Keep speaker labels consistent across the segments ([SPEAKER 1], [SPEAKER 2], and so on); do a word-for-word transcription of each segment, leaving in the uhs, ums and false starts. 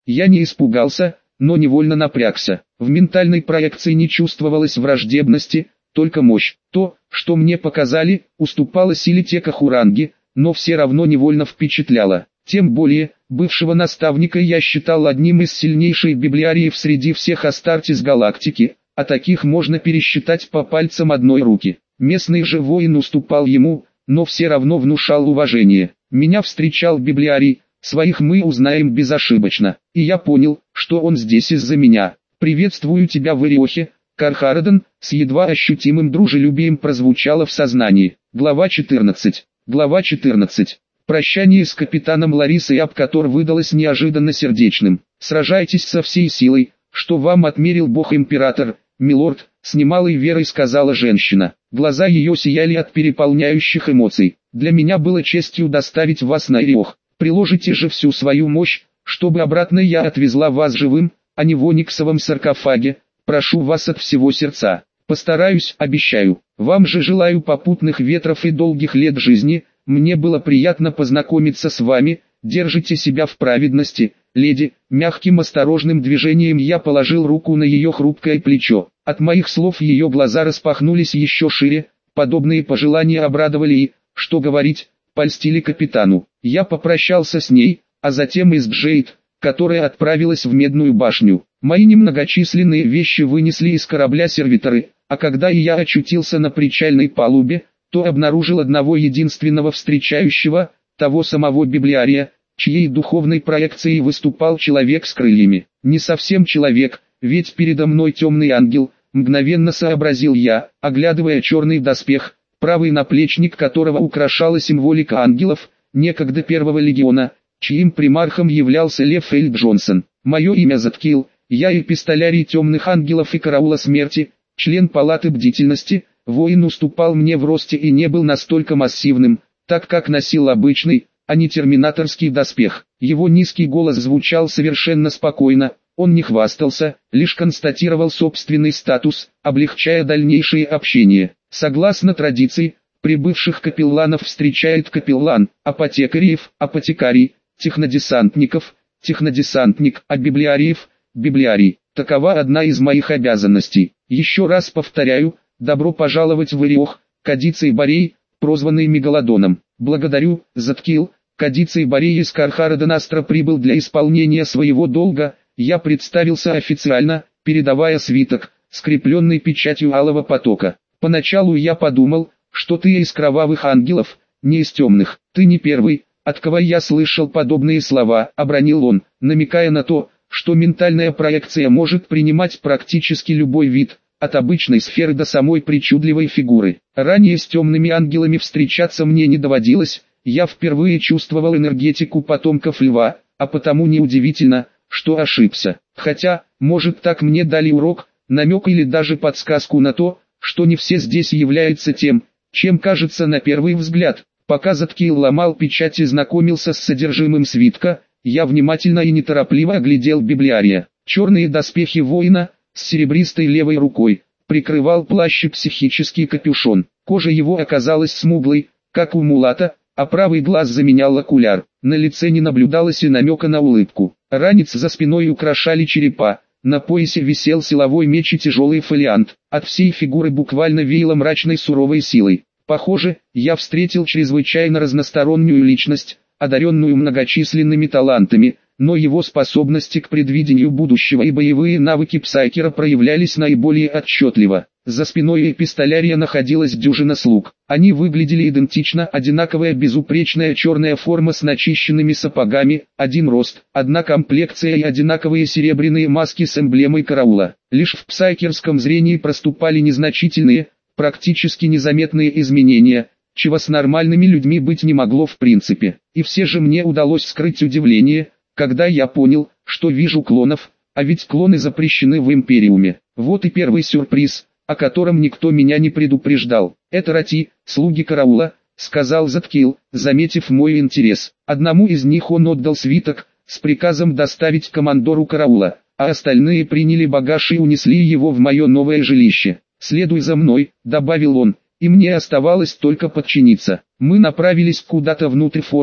[SPEAKER 1] Я не испугался, но невольно напрягся. В ментальной проекции не чувствовалось враждебности, только мощь. То, что мне показали, уступало силе Текахуранги, но все равно невольно впечатляло. Тем более, бывшего наставника я считал одним из сильнейших библиариев среди всех Астартес галактики, а таких можно пересчитать по пальцам одной руки. Местный же воин уступал ему, но все равно внушал уважение. Меня встречал библиарий, своих мы узнаем безошибочно, и я понял, что он здесь из-за меня. «Приветствую тебя в Ириохе, Кархараден», с едва ощутимым дружелюбием прозвучало в сознании. Глава четырнадцать. Глава четырнадцать. Прощание с капитаном Ларисой Апкатор выдалось неожиданно сердечным. «Сражайтесь со всей силой, что вам отмерил Бог-император, милорд», с немалой верой сказала женщина. Глаза ее сияли от переполняющих эмоций. «Для меня было честью доставить вас на Ириох. Приложите же всю свою мощь, чтобы обратно я отвезла вас живым, а не в ониксовом саркофаге. Прошу вас от всего сердца. Постараюсь, обещаю. Вам же желаю попутных ветров и долгих лет жизни. Мне было приятно познакомиться с вами. Держите себя в праведности, леди». Мягким осторожным движением я положил руку на ее хрупкое плечо. От моих слов ее глаза распахнулись еще шире. Подобные пожелания обрадовали и, что говорить, польстили капитану. Я попрощался с ней, а затем и с Джейд, которая отправилась в Медную башню. Мои немногочисленные вещи вынесли из корабля сервиторы, а когда и я очутился на причальной палубе, то обнаружил одного единственного встречающего, того самого библиария, чьей духовной проекцией выступал человек с крыльями. Не совсем человек, ведь передо мной темный ангел, мгновенно сообразил я, оглядывая черный доспех, правый наплечник которого украшала символика ангелов, некогда первого легиона, чьим примархом являлся Лев Эль Джонсон. Мое имя Заткил, я эпистолярий темных ангелов и караула смерти, член палаты бдительности. Воин уступал мне в росте и не был настолько массивным, так как носил обычный, а не терминаторский доспех. Его низкий голос звучал совершенно спокойно, он не хвастался, лишь констатировал собственный статус, облегчая дальнейшее общение. Согласно традиции, прибывших капелланов встречает капеллан, апотекариев, апотекарий, технодесантников, технодесантник, а библиариев, библиарий. Такова одна из моих обязанностей. Еще раз повторяю, добро пожаловать в Ириох, Кадиций Борей, прозванный Мегалодоном. Благодарю, Заткил. Кадиций Борей из Кархараденастра прибыл для исполнения своего долга. Я представился официально, передавая свиток, скрепленный печатью алого потока. Поначалу я подумал, что ты из кровавых ангелов, не из темных. Ты не первый, от кого я слышал подобные слова, обронил он, намекая на то, что ментальная проекция может принимать практически любой вид, от обычной сферы до самой причудливой фигуры. Ранее с темными ангелами встречаться мне не доводилось, я впервые чувствовал энергетику потомков льва, а потому неудивительно, что ошибся. Хотя, может, так мне дали урок, намек или даже подсказку на то, что не все здесь являются тем, чем кажется на первый взгляд. Пока Заткил ломал печать и знакомился с содержимым свитка, я внимательно и неторопливо оглядел библиария. Черные доспехи воина, с серебристой левой рукой, прикрывал плащ и психический капюшон. Кожа его оказалась смуглой, как у мулата, а правый глаз заменял окуляр. На лице не наблюдалось и намека на улыбку. Ранец за спиной украшали черепа, на поясе висел силовой меч и тяжелый фолиант. От всей фигуры буквально веяло мрачной суровой силой. Похоже, я встретил чрезвычайно разностороннюю личность, одаренную многочисленными талантами, но его способности к предвидению будущего и боевые навыки псайкера проявлялись наиболее отчетливо. За спиной эпистолярия находилась дюжина слуг. Они выглядели идентично, одинаковая безупречная черная форма с начищенными сапогами, один рост, одна комплекция и одинаковые серебряные маски с эмблемой караула. Лишь в псайкерском зрении проступали незначительные, практически незаметные изменения, чего с нормальными людьми быть не могло в принципе. И все же мне удалось скрыть удивление, когда я понял, что вижу клонов, а ведь клоны запрещены в Империуме. Вот и первый сюрприз, о котором никто меня не предупреждал. «Это Рати, слуги караула», — сказал Заткил, заметив мой интерес. Одному из них он отдал свиток, с приказом доставить командору караула, а остальные приняли багаж и унесли его в мое новое жилище. «Следуй за мной», — добавил он, — и мне оставалось только подчиниться. Мы направились куда-то внутрь форта,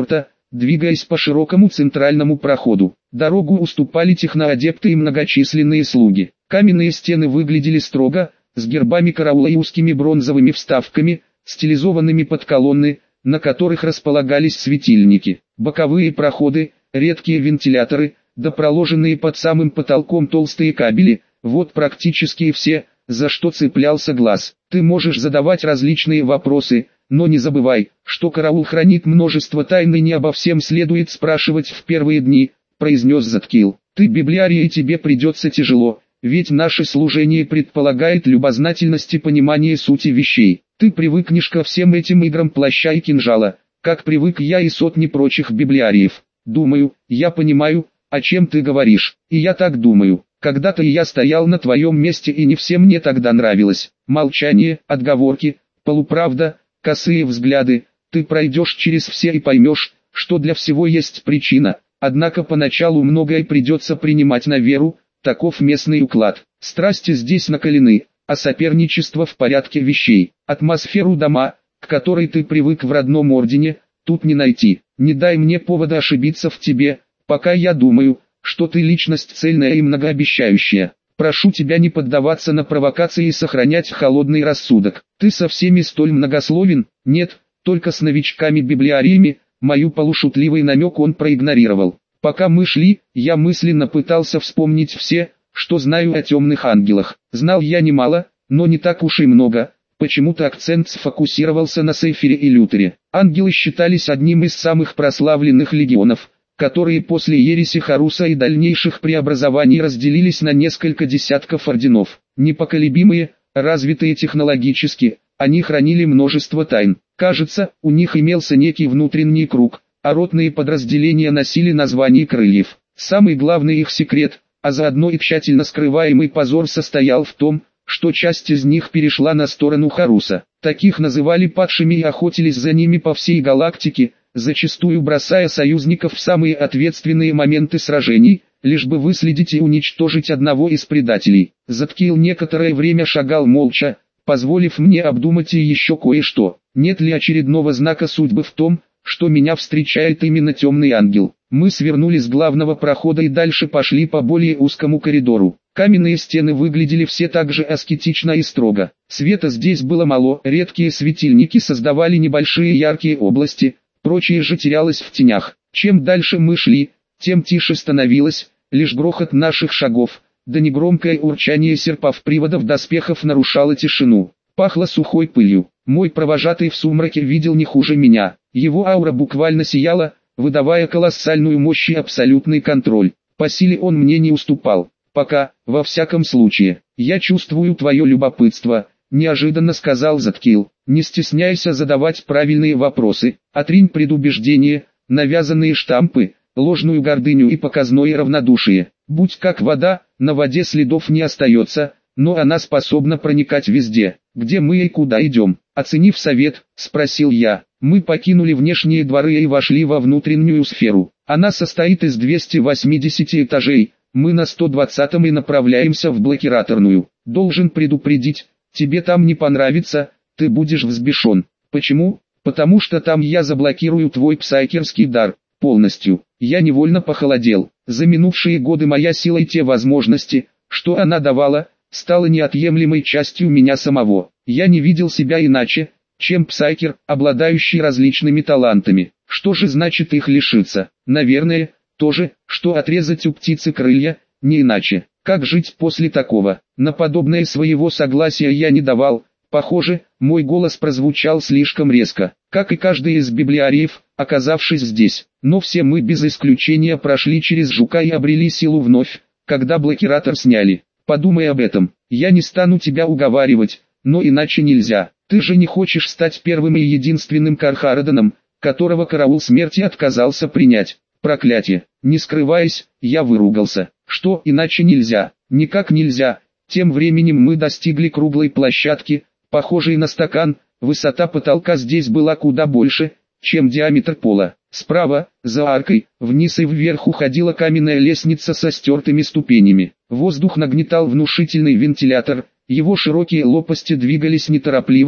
[SPEAKER 1] двигаясь по широкому центральному проходу. Дорогу уступали техноадепты и многочисленные слуги. Каменные стены выглядели строго, с гербами караула и узкими бронзовыми вставками, стилизованными под колонны, на которых располагались светильники. Боковые проходы, редкие вентиляторы, да проложенные под самым потолком толстые кабели, вот практически и все, за что цеплялся глаз. Ты можешь задавать различные вопросы, но не забывай, что караул хранит множество тайн и не обо всем следует спрашивать в первые дни, произнес Заткил. Ты библиарий и тебе придется тяжело, ведь наше служение предполагает любознательность и понимание сути вещей. Ты привыкнешь ко всем этим играм плаща и кинжала, как привык я и сотни прочих библиариев. Думаю, я понимаю, о чем ты говоришь, и я так думаю. Когда-то я стоял на твоем месте и не всем мне тогда нравилось. Молчание, отговорки, полуправда, косые взгляды. Ты пройдешь через все и поймешь, что для всего есть причина. Однако поначалу многое придется принимать на веру, таков местный уклад. Страсти здесь накалены, а соперничество в порядке вещей. Атмосферу дома, к которой ты привык в родном ордене, тут не найти. Не дай мне повода ошибиться в тебе, пока я думаю, что ты личность цельная и многообещающая. Прошу тебя не поддаваться на провокации и сохранять холодный рассудок. Ты со всеми столь многословен? Нет, только с новичками-библиариями. Мою полушутливый намек он проигнорировал. Пока мы шли, я мысленно пытался вспомнить все, что знаю о темных ангелах. Знал я немало, но не так уж и много. Почему-то акцент сфокусировался на Сейфире и Лютере. Ангелы считались одним из самых прославленных легионов, которые после ереси Харуса и дальнейших преобразований разделились на несколько десятков орденов. Непоколебимые, развитые технологически, они хранили множество тайн. Кажется, у них имелся некий внутренний круг, а ротные подразделения носили название крыльев. Самый главный их секрет, а заодно и тщательно скрываемый позор состоял в том, что часть из них перешла на сторону Харуса. Таких называли падшими и охотились за ними по всей галактике, зачастую бросая союзников в самые ответственные моменты сражений, лишь бы выследить и уничтожить одного из предателей. Заткил некоторое время шагал молча, позволив мне обдумать и еще кое-что. Нет ли очередного знака судьбы в том, что меня встречает именно темный ангел? Мы свернули с главного прохода и дальше пошли по более узкому коридору. Каменные стены выглядели все так же аскетично и строго. Света здесь было мало, редкие светильники создавали небольшие яркие области, прочее же терялось в тенях. Чем дальше мы шли, тем тише становилось, лишь грохот наших шагов, да негромкое урчание серпов-приводов доспехов нарушало тишину. Пахло сухой пылью. Мой провожатый в сумраке видел не хуже меня. Его аура буквально сияла, выдавая колоссальную мощь и абсолютный контроль. По силе он мне не уступал. Пока, во всяком случае, я чувствую твое любопытство, неожиданно сказал Заткил. Не стесняйся задавать правильные вопросы, отринь предубеждения, навязанные штампы, ложную гордыню и показное равнодушие. Будь как вода, на воде следов не остается, но она способна проникать везде. Где мы и куда идем? Оценив совет, спросил я. Мы покинули внешние дворы и вошли во внутреннюю сферу. Она состоит из двухсот восьмидесяти этажей. Мы на сто двадцатом и направляемся в блокираторную. Должен предупредить, тебе там не понравится, ты будешь взбешен. Почему? Потому что там я заблокирую твой псайкерский дар. Полностью. Я невольно похолодел. За минувшие годы моя сила и те возможности, что она давала, стала неотъемлемой частью меня самого. Я не видел себя иначе, чем псайкер, обладающий различными талантами. Что же значит их лишиться? Наверное, то же, что отрезать у птицы крылья, не иначе. Как жить после такого? На подобное своего согласия я не давал. Похоже, мой голос прозвучал слишком резко, как и каждый из библиариев, оказавшись здесь. Но все мы без исключения прошли через жука и обрели силу вновь, когда блокиратор сняли. Подумай об этом. Я не стану тебя уговаривать, но иначе нельзя. Ты же не хочешь стать первым и единственным Кархараданом, которого караул смерти отказался принять. Проклятие. Не скрываясь, я выругался. Что иначе нельзя? Никак нельзя. Тем временем мы достигли круглой площадки, похожей на стакан. Высота потолка здесь была куда больше, чем диаметр пола. Справа, за аркой, вниз и вверх уходила каменная лестница со стертыми ступенями. Воздух нагнетал внушительный вентилятор, его широкие лопасти двигались неторопливо,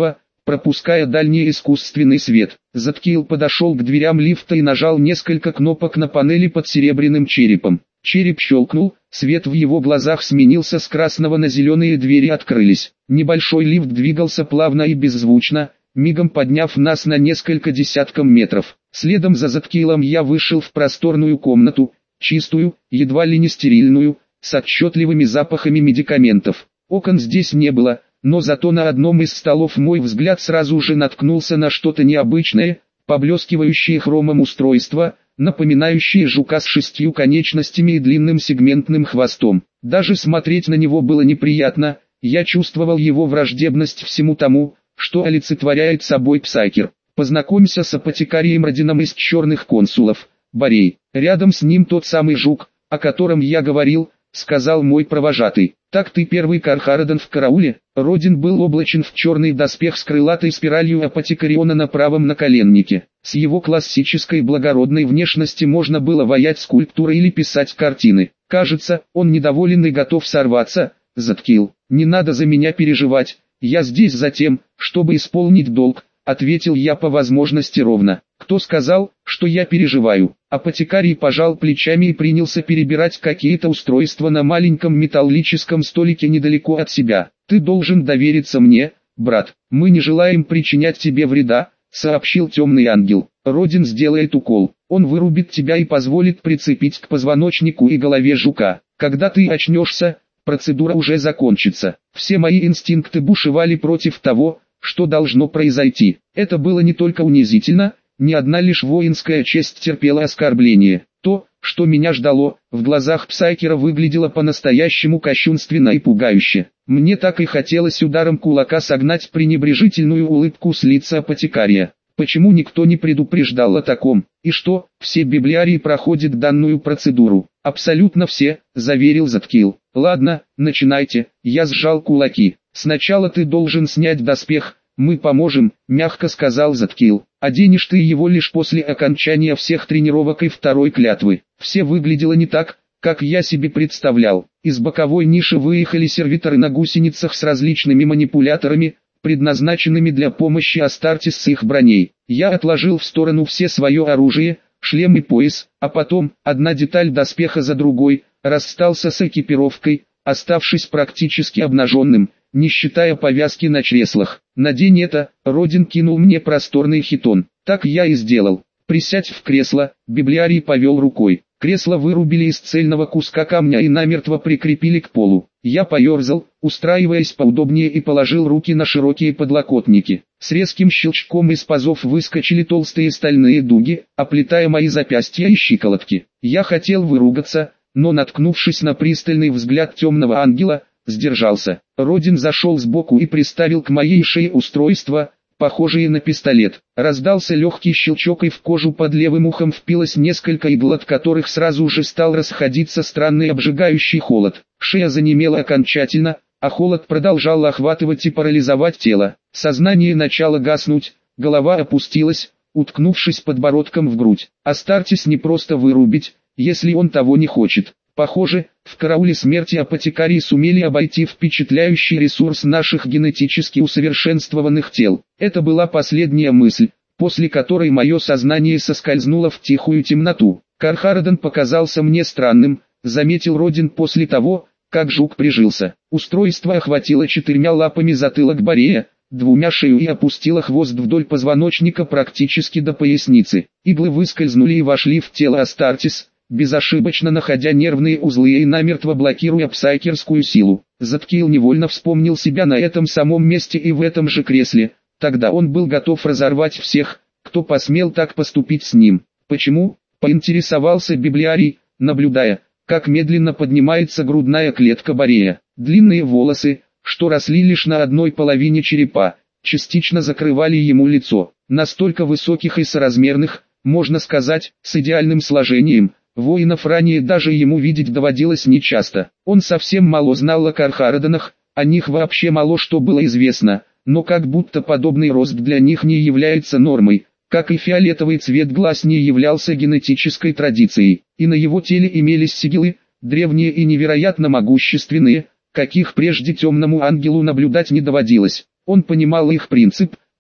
[SPEAKER 1] пропуская дальний искусственный свет. Заткил подошел к дверям лифта и нажал несколько кнопок на панели под серебряным черепом. Череп щелкнул, свет в его глазах сменился с красного на зеленые, двери открылись. Небольшой лифт двигался плавно и беззвучно, мигом подняв нас на несколько десятков метров. Следом за Заткилом я вышел в просторную комнату, чистую, едва ли не стерильную, с отчетливыми запахами медикаментов. Окон здесь не было, но зато на одном из столов мой взгляд сразу же наткнулся на что-то необычное, поблескивающее хромом устройство, напоминающее жука с шестью конечностями и длинным сегментным хвостом. Даже смотреть на него было неприятно, я чувствовал его враждебность всему тому, что олицетворяет собой Псайкер. Познакомься с апотекарием Родином из черных консулов, Борей. Рядом с ним тот самый жук, о котором я говорил, сказал мой провожатый. Так ты первый Кархарадон в карауле? Родин был облачен в черный доспех с крылатой спиралью апотекариона на правом наколеннике. С его классической благородной внешности можно было ваять скульптуры или писать картины. Кажется, он недоволен и готов сорваться. Заткил. Не надо за меня переживать, я здесь за тем, чтобы исполнить долг, ответил я по возможности ровно. Кто сказал, что я переживаю? Апотекарий пожал плечами и принялся перебирать какие-то устройства на маленьком металлическом столике недалеко от себя. Ты должен довериться мне, брат. Мы не желаем причинять тебе вреда, сообщил темный ангел. Родин сделает укол. Он вырубит тебя и позволит прицепить к позвоночнику и голове жука. Когда ты очнешься, процедура уже закончится. Все мои инстинкты бушевали против того, что должно произойти. Это было не только унизительно, ни одна лишь воинская честь терпела оскорбление. То, что меня ждало, в глазах Псайкера выглядело по-настоящему кощунственно и пугающе. Мне так и хотелось ударом кулака согнать пренебрежительную улыбку с лица апотекария. Почему никто не предупреждал о таком? И что, все библиарии проходят данную процедуру? Абсолютно все, заверил Заткил. Ладно, начинайте. Я сжал кулаки. Сначала ты должен снять доспех, мы поможем, мягко сказал Заткил. Оденешь ты его лишь после окончания всех тренировок и второй клятвы. Все выглядело не так, как я себе представлял. Из боковой ниши выехали сервиторы на гусеницах с различными манипуляторами, предназначенными для помощи Астартес с их броней. Я отложил в сторону все свое оружие, шлем и пояс, а потом, одна деталь доспеха за другой, расстался с экипировкой, оставшись практически обнаженным, не считая повязки на чреслах. Надень это, Родин кинул мне просторный хитон. Так я и сделал. Присядь в кресло, библиарий повел рукой. Кресло вырубили из цельного куска камня и намертво прикрепили к полу. Я поерзал, устраиваясь поудобнее, и положил руки на широкие подлокотники. С резким щелчком из пазов выскочили толстые стальные дуги, оплетая мои запястья и щиколотки. Я хотел выругаться, но, наткнувшись на пристальный взгляд темного ангела, сдержался. Родин зашел сбоку и приставил к моей шее устройство, похожие на пистолет. Раздался легкий щелчок, и в кожу под левым ухом впилось несколько игл, от которых сразу же стал расходиться странный обжигающий холод. Шея занемела окончательно, а холод продолжал охватывать и парализовать тело. Сознание начало гаснуть, голова опустилась, уткнувшись подбородком в грудь. Астартес не просто вырубить, если он того не хочет. Похоже, в карауле смерти апотекарии сумели обойти впечатляющий ресурс наших генетически усовершенствованных тел. Это была последняя мысль, после которой мое сознание соскользнуло в тихую темноту. Кархарадон показался мне странным, заметил Родин после того, как жук прижился. Устройство охватило четырьмя лапами затылок Борея, двумя шею и опустило хвост вдоль позвоночника практически до поясницы. Иглы выскользнули и вошли в тело Астартес, безошибочно находя нервные узлы и намертво блокируя псайкерскую силу. Заткил невольно вспомнил себя на этом самом месте и в этом же кресле. Тогда он был готов разорвать всех, кто посмел так поступить с ним. Почему? Поинтересовался библиарий, наблюдая, как медленно поднимается грудная клетка Борея. Длинные волосы, что росли лишь на одной половине черепа, частично закрывали ему лицо. Настолько высоких и соразмерных, можно сказать, с идеальным сложением, воинов ранее даже ему видеть доводилось нечасто. Он совсем мало знал о Кархарадонах, о них вообще мало что было известно, но как будто подобный рост для них не является нормой, как и фиолетовый цвет глаз не являлся генетической традицией, и на его теле имелись сигилы, древние и невероятно могущественные, каких прежде темному ангелу наблюдать не доводилось. Он понимал их принцип,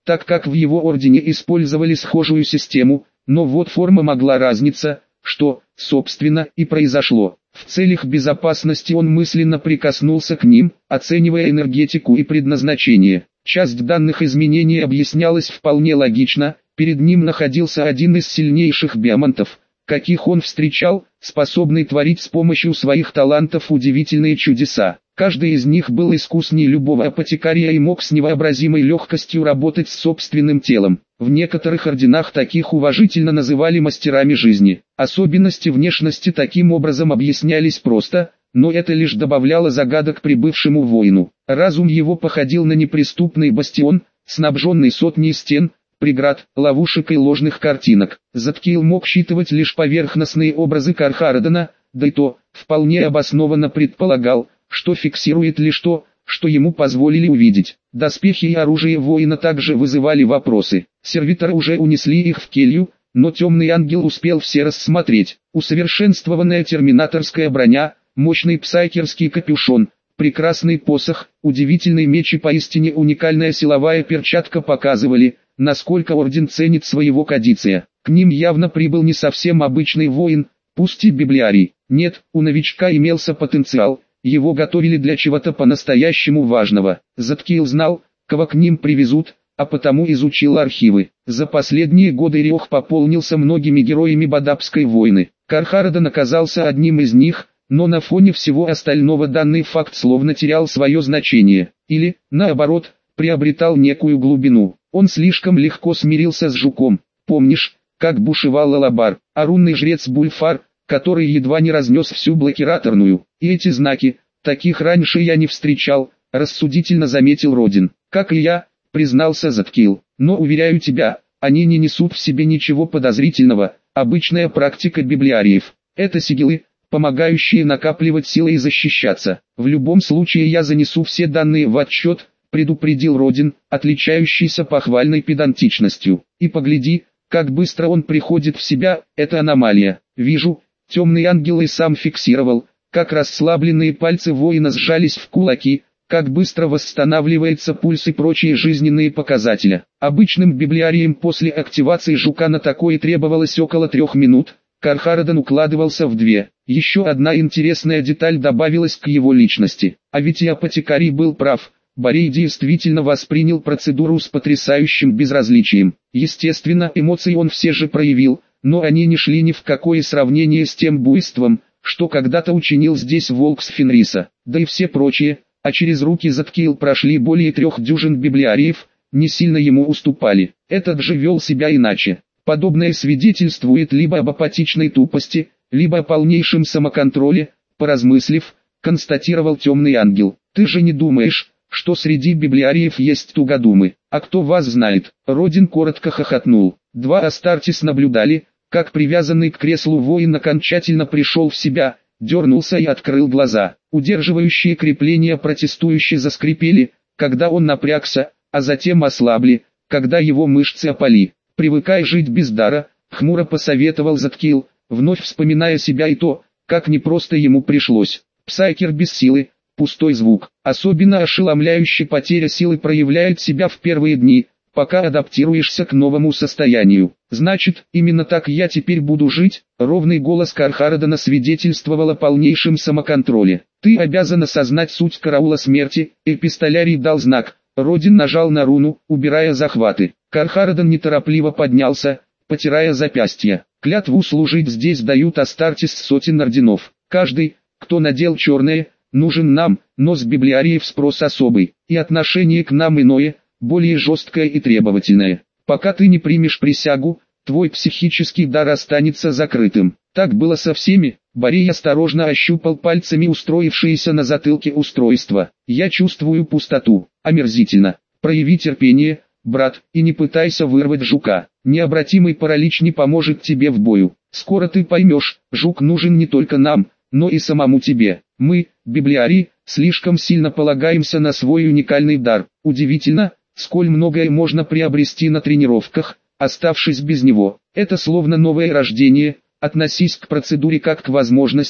[SPEAKER 1] так как в его ордене использовали схожую систему, но вот форма могла разниться, что, собственно, и произошло. В целях безопасности он мысленно прикоснулся к ним, оценивая энергетику и предназначение. Часть данных изменений объяснялась вполне логично, перед ним находился один из сильнейших биомантов, каких он встречал, способный творить с помощью своих талантов удивительные чудеса. Каждый из них был искуснее любого апотекария и мог с невообразимой легкостью работать с собственным телом. В некоторых орденах таких уважительно называли мастерами жизни. Особенности внешности таким образом объяснялись просто, но это лишь добавляло загадок прибывшему воину. Разум его походил на неприступный бастион, снабженный сотней стен, преград, ловушек и ложных картинок. Заткейл мог считывать лишь поверхностные образы Кархарадена, да и то, вполне обоснованно предполагал, что фиксирует лишь то, что ему позволили увидеть. Доспехи и оружие воина также вызывали вопросы. Сервиторы уже унесли их в келью, но темный ангел успел все рассмотреть. Усовершенствованная терминаторская броня, мощный псайкерский капюшон, прекрасный посох, удивительный меч и поистине уникальная силовая перчатка показывали, насколько орден ценит своего кадиция. К ним явно прибыл не совсем обычный воин, пусть и библиарий. Нет, у новичка имелся потенциал. Его готовили для чего-то по-настоящему важного. Заткейл знал, кого к ним привезут, а потому изучил архивы. За последние годы Риох пополнился многими героями Бадабской войны. Кархараден оказался одним из них, но на фоне всего остального данный факт словно терял свое значение. Или, наоборот, приобретал некую глубину. Он слишком легко смирился с жуком. Помнишь, как бушевал Лалабар, а рунный жрец Бульфар, который едва не разнес всю блокираторную. И эти знаки, таких раньше я не встречал, рассудительно заметил Родин. Как и я, признался Заткейл. Но уверяю тебя, они не несут в себе ничего подозрительного, обычная практика библиариев. Это сигилы, помогающие накапливать силы и защищаться. В любом случае я занесу все данные в отчет, предупредил Родин, отличающийся похвальной педантичностью. И погляди, как быстро он приходит в себя, это аномалия. Вижу. Темный ангел и сам фиксировал, как расслабленные пальцы воина сжались в кулаки, как быстро восстанавливается пульс и прочие жизненные показатели. Обычным библиариям после активации жука на такое требовалось около трех минут, Кархараден укладывался в две. Еще одна интересная деталь добавилась к его личности. А ведь и апотекарий был прав, Борей действительно воспринял процедуру с потрясающим безразличием. Естественно, эмоции он все же проявил, но они не шли ни в какое сравнение с тем буйством, что когда-то учинил здесь волк с Фенриса. Да и все прочие, а через руки Заткейл прошли более трех дюжин библиариев, не сильно ему уступали. Этот же вел себя иначе. Подобное свидетельствует либо об апатичной тупости, либо о полнейшем самоконтроле, поразмыслив, констатировал темный ангел. Ты же не думаешь, что среди библиариев есть тугодумы? А кто вас знает? Родин коротко хохотнул. Два Астартес наблюдали, как привязанный к креслу воин окончательно пришел в себя, дернулся и открыл глаза. Удерживающие крепления протестующе заскрипели, когда он напрягся, а затем ослабли, когда его мышцы опали. «Привыкай жить без дара», — хмуро посоветовал Заткейл, вновь вспоминая себя и то, как непросто ему пришлось. Псайкер без силы, пустой звук. Особенно ошеломляющая потеря силы проявляет себя в первые дни, пока адаптируешься к новому состоянию. Значит, именно так я теперь буду жить? Ровный голос Кархарадена свидетельствовал о полнейшем самоконтроле. Ты обязан осознать суть караула смерти. Эпистолярий дал знак. Родин нажал на руну, убирая захваты. Кархараден неторопливо поднялся, потирая запястья. Клятву служить здесь дают Астартес сотен орденов. Каждый, кто надел черное, нужен нам, но с библиариев спрос особый, и отношение к нам иное, более жесткое и требовательное. Пока ты не примешь присягу, твой психический дар останется закрытым. Так было со всеми. Борей осторожно ощупал пальцами устроившееся на затылке устройство. Я чувствую пустоту. Омерзительно. Прояви терпение, брат, и не пытайся вырвать жука. Необратимый паралич не поможет тебе в бою. Скоро ты поймешь, жук нужен не только нам, но и самому тебе. Мы, библиарии, слишком сильно полагаемся на свой уникальный дар. Удивительно, сколь многое можно приобрести на тренировках, оставшись без него. Это словно новое рождение. Относись к процедуре как к возможности,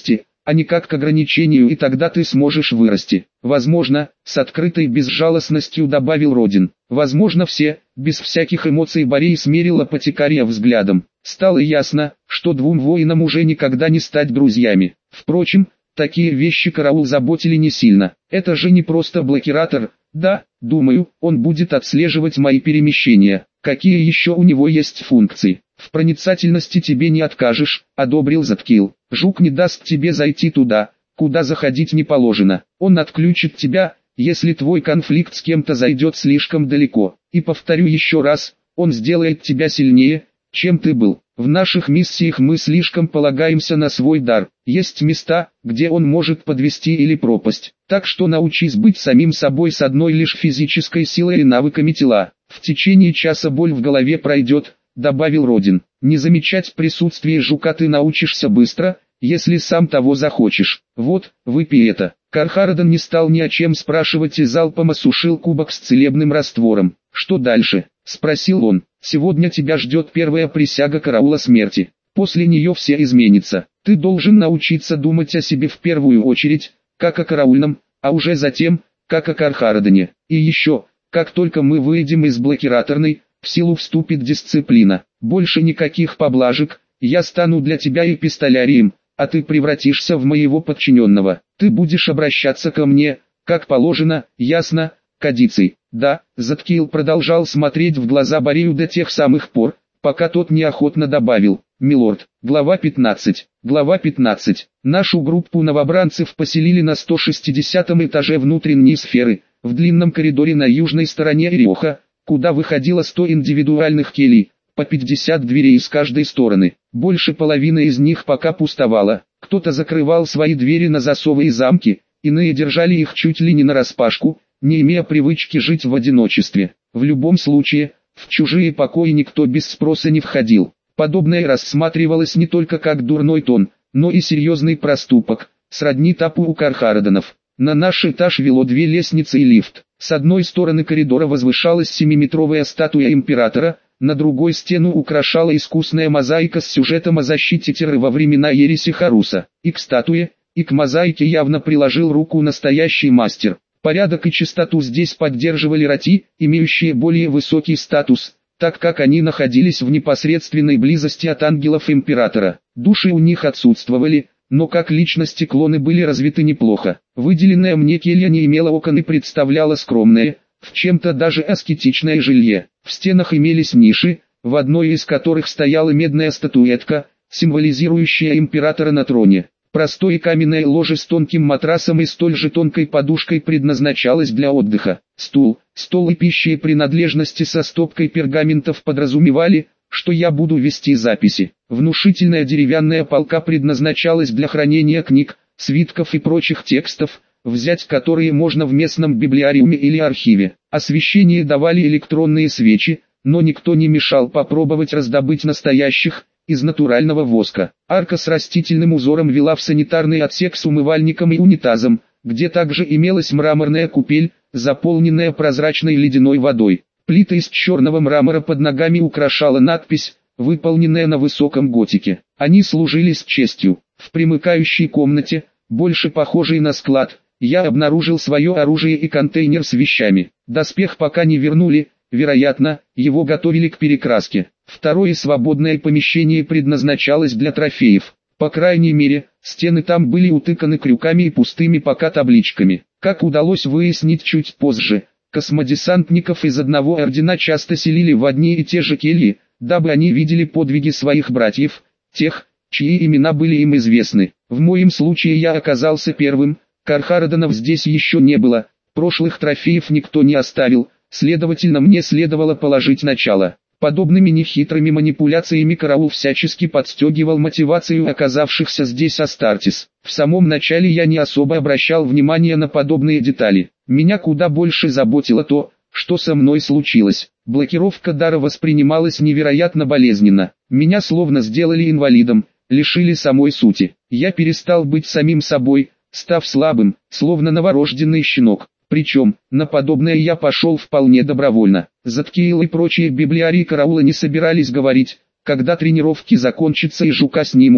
[SPEAKER 1] а никак к ограничению, и тогда ты сможешь вырасти. Возможно, с открытой безжалостностью добавил Родин. Возможно, все, без всяких эмоций Борей смерил апотекария взглядом. Стало ясно, что двум воинам уже никогда не стать друзьями. Впрочем, такие вещи караул заботили не сильно. Это же не просто блокиратор. Да, думаю, он будет отслеживать мои перемещения. Какие еще у него есть функции? В проницательности тебе не откажешь, одобрил Заткил. Жук не даст тебе зайти туда, куда заходить не положено. Он отключит тебя, если твой конфликт с кем-то зайдет слишком далеко. И повторю еще раз, он сделает тебя сильнее, чем ты был. В наших миссиях мы слишком полагаемся на свой дар. Есть места, где он может подвести или пропасть. Так что научись быть самим собой с одной лишь физической силой и навыками тела. В течение часа боль в голове пройдет, добавил Родин. Не замечать присутствие жука ты научишься быстро, если сам того захочешь. Вот, выпей это. Кархарадон не стал ни о чем спрашивать и залпом осушил кубок с целебным раствором. Что дальше? Спросил он. Сегодня тебя ждет первая присяга караула смерти. После нее все изменится. Ты должен научиться думать о себе в первую очередь, как о караульном, а уже затем, как о Кархарадоне. И еще, как только мы выйдем из блокираторной, в силу вступит дисциплина. Больше никаких поблажек, я стану для тебя эпистолярием, а ты превратишься в моего подчиненного. Ты будешь обращаться ко мне, как положено, ясно, Кадицей. Да, Заткил продолжал смотреть в глаза Борею до тех самых пор, пока тот неохотно добавил: «Милорд». Глава пятнадцать. Глава пятнадцать. Нашу группу новобранцев поселили на сто шестидесятом этаже внутренней сферы, в длинном коридоре на южной стороне Эриоха, куда выходило сто индивидуальных келий, по пятьдесят дверей с каждой стороны. Больше половины из них пока пустовало. Кто-то закрывал свои двери на засовы и замки, иные держали их чуть ли не нараспашку, не имея привычки жить в одиночестве. В любом случае, в чужие покои никто без спроса не входил. Подобное рассматривалось не только как дурной тон, но и серьезный проступок, сродни тапу у Кархарадонов. На наш этаж вело две лестницы и лифт. С одной стороны коридора возвышалась семиметровая статуя императора, на другой стену украшала искусная мозаика с сюжетом о защите Терры во времена ереси Харуса. И к статуе, и к мозаике явно приложил руку настоящий мастер. Порядок и чистоту здесь поддерживали рати, имеющие более высокий статус, так как они находились в непосредственной близости от ангелов императора. Души у них отсутствовали, но как личности клоны были развиты неплохо. Выделенная мне келья не имела окон и представляла скромное, в чем-то даже аскетичное жилье. В стенах имелись ниши, в одной из которых стояла медная статуэтка, символизирующая императора на троне. Простое каменное ложе с тонким матрасом и столь же тонкой подушкой предназначалось для отдыха. Стул, стол и пища и принадлежности со стопкой пергаментов подразумевали, что я буду вести записи. Внушительная деревянная полка предназначалась для хранения книг, свитков и прочих текстов, взять которые можно в местном библиариуме или архиве. Освещение давали электронные свечи, но никто не мешал попробовать раздобыть настоящих, из натурального воска. Арка с растительным узором вела в санитарный отсек с умывальником и унитазом, где также имелась мраморная купель, заполненная прозрачной ледяной водой. Плита из черного мрамора под ногами украшала надпись, выполненная на высоком готике. Они служили с честью. В примыкающей комнате, больше похожей на склад, я обнаружил свое оружие и контейнер с вещами. Доспех пока не вернули, вероятно, его готовили к перекраске. Второе свободное помещение предназначалось для трофеев. По крайней мере, стены там были утыканы крюками и пустыми пока табличками. Как удалось выяснить чуть позже, космодесантников из одного ордена часто селили в одни и те же кельи, дабы они видели подвиги своих братьев, тех, чьи имена были им известны. В моем случае я оказался первым, Кархарадонов здесь еще не было, прошлых трофеев никто не оставил, следовательно мне следовало положить начало. Подобными нехитрыми манипуляциями караул всячески подстегивал мотивацию оказавшихся здесь Астартес. В самом начале я не особо обращал внимание на подобные детали. Меня куда больше заботило то, что со мной случилось. Блокировка дара воспринималась невероятно болезненно. Меня словно сделали инвалидом, лишили самой сути. Я перестал быть самим собой, став слабым, словно новорожденный щенок. Причем, на подобное я пошел вполне добровольно. Заткиил и прочие библиарии караула не собирались говорить, когда тренировки закончатся и жука снимут,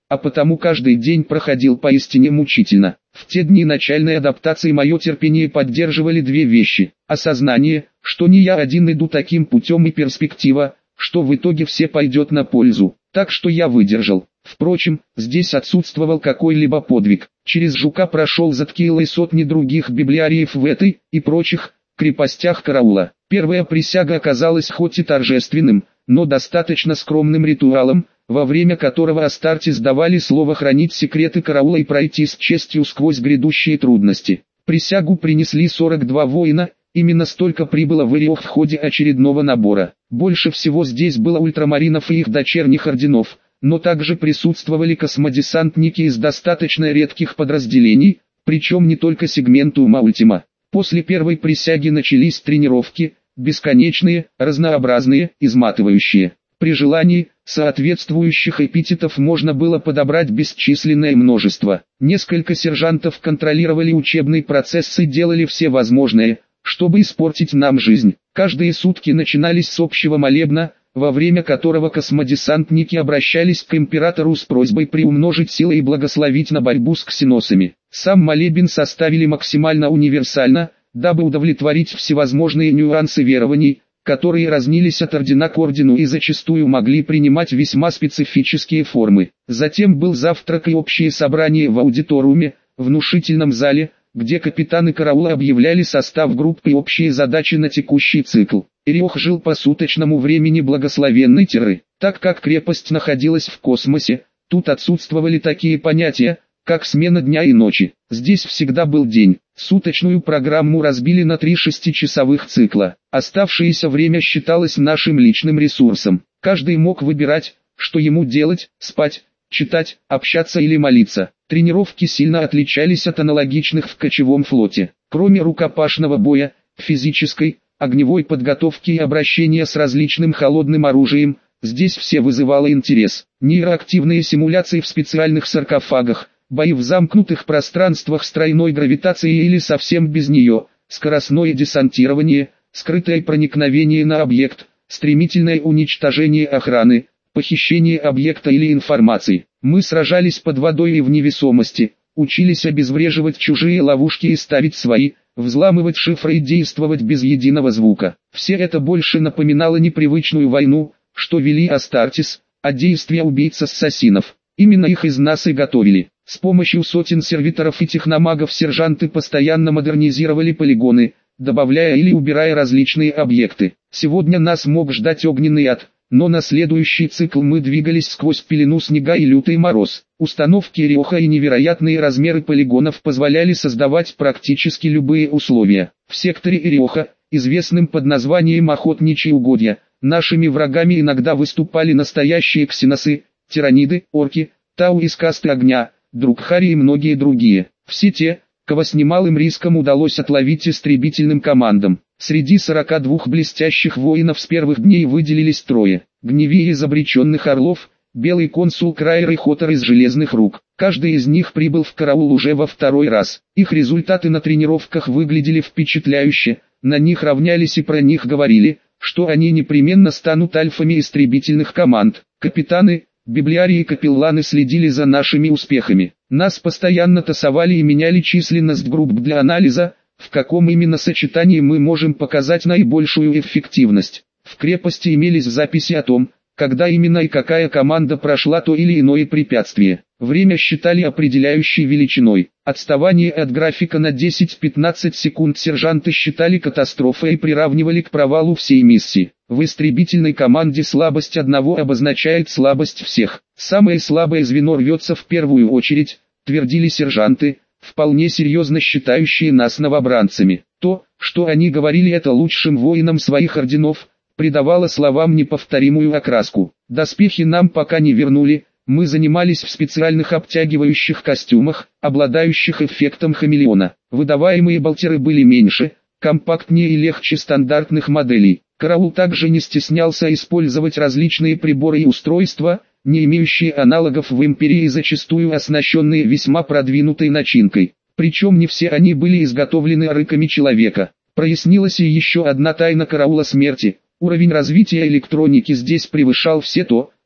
[SPEAKER 1] а потому каждый день проходил поистине мучительно. В те дни начальной адаптации мое терпение поддерживали две вещи: осознание, что не я один иду таким путем, и перспектива, что в итоге все пойдет на пользу. Так что я выдержал. Впрочем, здесь отсутствовал какой-либо подвиг. Через Жука прошел Заткиил и сотни других библиариев в этой и прочих крепостях караула. Первая присяга оказалась хоть и торжественным, но достаточно скромным ритуалом, во время которого Астартес давали слово хранить секреты караула и пройти с честью сквозь грядущие трудности. Присягу принесли сорок два воина, именно столько прибыло в Ириох в ходе очередного набора. Больше всего здесь было ультрамаринов и их дочерних орденов, но также присутствовали космодесантники из достаточно редких подразделений, причем не только сегментума Ультима. После первой присяги начались тренировки, бесконечные, разнообразные, изматывающие. При желании, соответствующих эпитетов можно было подобрать бесчисленное множество. Несколько сержантов контролировали учебный процесс и делали все возможное, чтобы испортить нам жизнь. Каждые сутки начинались с общего молебна, во время которого космодесантники обращались к императору с просьбой приумножить силы и благословить на борьбу с ксеносами. Сам молебен составили максимально универсально, дабы удовлетворить всевозможные нюансы верований, которые разнились от ордена к ордену и зачастую могли принимать весьма специфические формы. Затем был завтрак и общее собрание в аудиториуме, внушительном зале, где капитаны караула объявляли состав группы и общие задачи на текущий цикл. Ириох жил по суточному времени благословенной Терры. Так как крепость находилась в космосе, тут отсутствовали такие понятия, как смена дня и ночи. Здесь всегда был день. Суточную программу разбили на три шестичасовых цикла. Оставшееся время считалось нашим личным ресурсом. Каждый мог выбирать, что ему делать: спать, читать, общаться или молиться. Тренировки сильно отличались от аналогичных в кочевом флоте. Кроме рукопашного боя, физической, огневой подготовки и обращения с различным холодным оружием, здесь все вызывало интерес. Нейроактивные симуляции в специальных саркофагах, бои в замкнутых пространствах с тройной гравитацией или совсем без нее, скоростное десантирование, скрытое проникновение на объект, стремительное уничтожение охраны, похищение объекта или информации. Мы сражались под водой и в невесомости, учились обезвреживать чужие ловушки и ставить свои, взламывать шифры и действовать без единого звука. Все это больше напоминало непривычную войну, что вели Астартес, а действия убийц-ассасинов. Именно их из нас и готовили. С помощью сотен сервиторов и техномагов сержанты постоянно модернизировали полигоны, добавляя или убирая различные объекты. Сегодня нас мог ждать огненный ад, но на следующий цикл мы двигались сквозь пелену снега и лютый мороз. Установки Ириоха и невероятные размеры полигонов позволяли создавать практически любые условия. В секторе Ириоха, известным под названием Охотничьи угодья, нашими врагами иногда выступали настоящие ксеносы, тираниды, орки, тау из касты огня, Друкхари и многие другие. Все те, кого с немалым риском удалось отловить истребительным командам. Среди сорока двух блестящих воинов с первых дней выделились трое: Гневи из обреченных орлов, белый консул Крайер и Хотор из железных рук. Каждый из них прибыл в караул уже во второй раз. Их результаты на тренировках выглядели впечатляюще, на них равнялись и про них говорили, что они непременно станут альфами истребительных команд. Капитаны, библиарии и капелланы следили за нашими успехами. Нас постоянно тасовали и меняли численность групп для анализа, в каком именно сочетании мы можем показать наибольшую эффективность. В крепости имелись записи о том, когда именно и какая команда прошла то или иное препятствие. Время считали определяющей величиной. Отставание от графика на десять-пятнадцать секунд сержанты считали катастрофой и приравнивали к провалу всей миссии. В истребительной команде слабость одного обозначает слабость всех. Самое слабое звено рвется в первую очередь, твердили сержанты, вполне серьезно считающие нас новобранцами. То, что они говорили это лучшим воинам своих орденов, придавало словам неповторимую окраску. Доспехи нам пока не вернули, мы занимались в специальных обтягивающих костюмах, обладающих эффектом хамелеона. Выдаваемые болтеры были меньше, компактнее и легче стандартных моделей. Караул также не стеснялся использовать различные приборы и устройства, не имеющие аналогов в империи и зачастую оснащенные весьма продвинутой начинкой. Причем не все они были изготовлены арыками человека. Прояснилась и еще одна тайна караула смерти. Уровень развития электроники здесь превышал все то,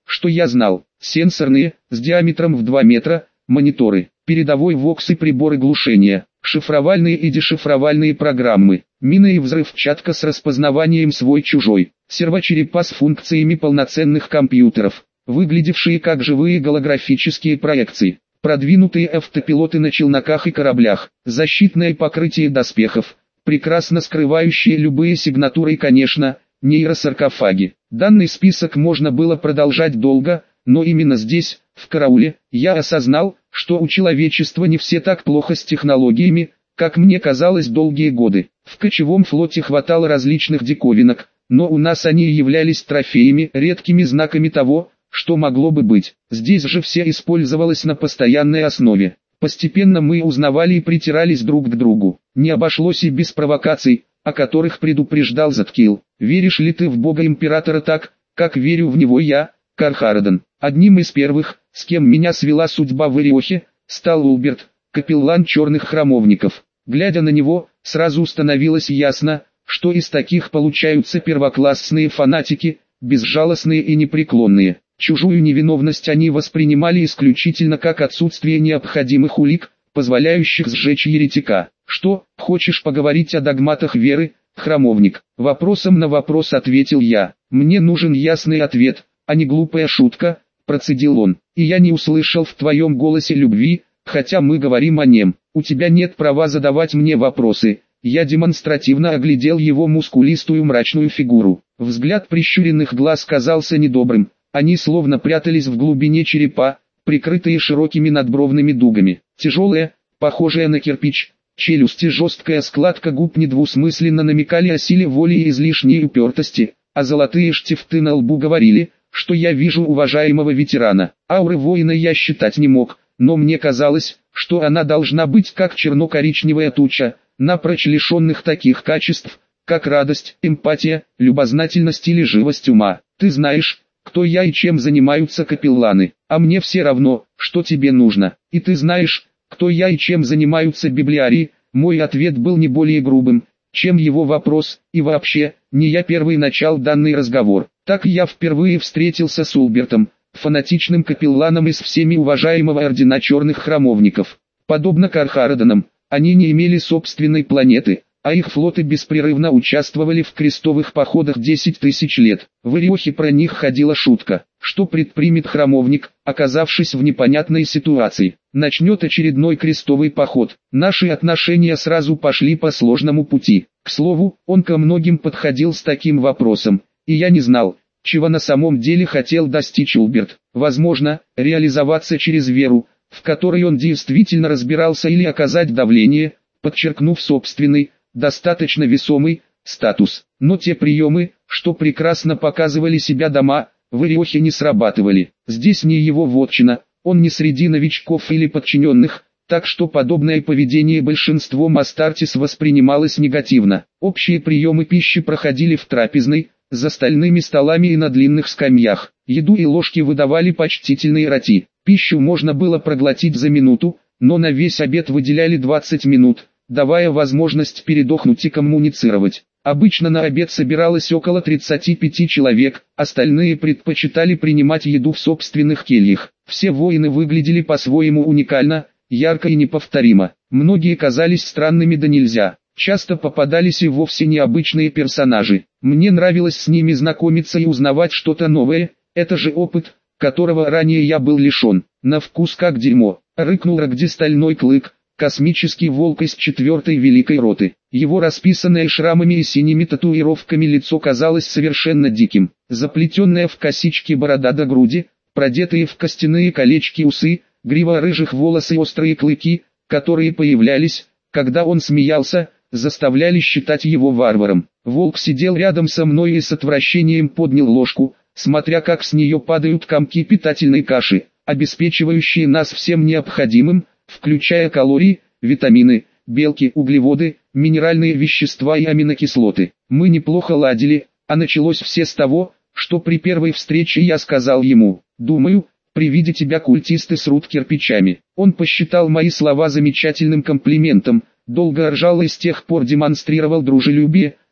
[SPEAKER 1] что я знал. Сенсорные, с диаметром в два метра, мониторы, передовой вокс и приборы глушения, шифровальные и дешифровальные программы, мины и взрывчатка с распознаванием свой-чужой, сервочерепа с функциями полноценных компьютеров, выглядевшие как живые голографические проекции, продвинутые автопилоты на челноках и кораблях, защитное покрытие доспехов, прекрасно скрывающие любые сигнатуры и, конечно, нейросаркофаги. Данный список можно было продолжать долго, но именно здесь, в карауле, я осознал, что у человечества не все так плохо с технологиями, как мне казалось долгие годы. В кочевом флоте хватало различных диковинок, но у нас они являлись трофеями, редкими знаками того, что могло бы быть. Здесь же все использовалось на постоянной основе. Постепенно мы узнавали и притирались друг к другу. Не обошлось и без провокаций, о которых предупреждал Заткил. Веришь ли ты в бога императора так, как верю в него я, Кархарадон? Одним из первых, с кем меня свела судьба в Ириохе, стал Улберт, капеллан черных храмовников. Глядя на него, сразу становилось ясно, что из таких получаются первоклассные фанатики, безжалостные и непреклонные. Чужую невиновность они воспринимали исключительно как отсутствие необходимых улик, позволяющих сжечь еретика. «Что, хочешь поговорить о догматах веры, храмовник?» Вопросом на вопрос ответил я. «Мне нужен ясный ответ, а не глупая шутка», процедил он. «И я не услышал в твоем голосе любви, хотя мы говорим о нем. У тебя нет права задавать мне вопросы». Я демонстративно оглядел его мускулистую мрачную фигуру. Взгляд прищуренных глаз казался недобрым. Они словно прятались в глубине черепа, прикрытые широкими надбровными дугами. Тяжелая, похожая на кирпич, челюсть и жесткая складка губ недвусмысленно намекали о силе воли и излишней упертости, а золотые штифты на лбу говорили, что я вижу уважаемого ветерана. Ауры воина я считать не мог, но мне казалось, что она должна быть как черно-коричневая туча, напрочь лишенных таких качеств, как радость, эмпатия, любознательность или живость ума. Ты знаешь, кто я и чем занимаются капелланы, а мне все равно, что тебе нужно. И ты знаешь, кто я и чем занимаются библиарии. Мой ответ был не более грубым, чем его вопрос, и вообще, не я первый начал данный разговор. Так я впервые встретился с Улбертом, фанатичным капелланом из всеми уважаемого ордена черных храмовников. Подобно Кархарадонам, они не имели собственной планеты, а их флоты беспрерывно участвовали в крестовых походах десять тысяч лет. В Ириохе про них ходила шутка, что предпримет храмовник, оказавшись в непонятной ситуации. Начнет очередной крестовый поход. Наши отношения сразу пошли по сложному пути. К слову, он ко многим подходил с таким вопросом, и я не знал, чего на самом деле хотел достичь Улберт. Возможно, реализоваться через веру, в которой он действительно разбирался, или оказать давление, подчеркнув собственный, достаточно весомый, статус. Но те приемы, что прекрасно показывали себя дома, в Ириохе не срабатывали. Здесь не его вотчина, он не среди новичков или подчиненных, так что подобное поведение большинством Астартес воспринималось негативно. Общие приемы пищи проходили в трапезной, за стальными столами и на длинных скамьях. Еду и ложки выдавали почтительные рати. Пищу можно было проглотить за минуту, но на весь обед выделяли двадцать минут, давая возможность передохнуть и коммуницировать. Обычно на обед собиралось около тридцати пяти человек, остальные предпочитали принимать еду в собственных кельях. Все воины выглядели по-своему уникально, ярко и неповторимо. Многие казались странными да нельзя. Часто попадались и вовсе необычные персонажи. Мне нравилось с ними знакомиться и узнавать что-то новое, это же опыт, которого ранее я был лишен. На вкус как дерьмо, рыкнул Рогди Стальной Клык, космический волк из четвертой Великой Роты. Его расписанное шрамами и синими татуировками лицо казалось совершенно диким. Заплетенная в косички борода до груди, продетые в костяные колечки усы, грива рыжих волос и острые клыки, которые появлялись, когда он смеялся, заставляли считать его варваром. Волк сидел рядом со мной и с отвращением поднял ложку, смотря как с нее падают комки питательной каши, обеспечивающие нас всем необходимым, включая калории, витамины, белки, углеводы, минеральные вещества и аминокислоты. Мы неплохо ладили, а началось все с того, что при первой встрече я сказал ему: «Думаю, при виде тебя культисты срут кирпичами». Он посчитал мои слова замечательным комплиментом, долго ржал и с тех пор демонстрировал дружелюбие,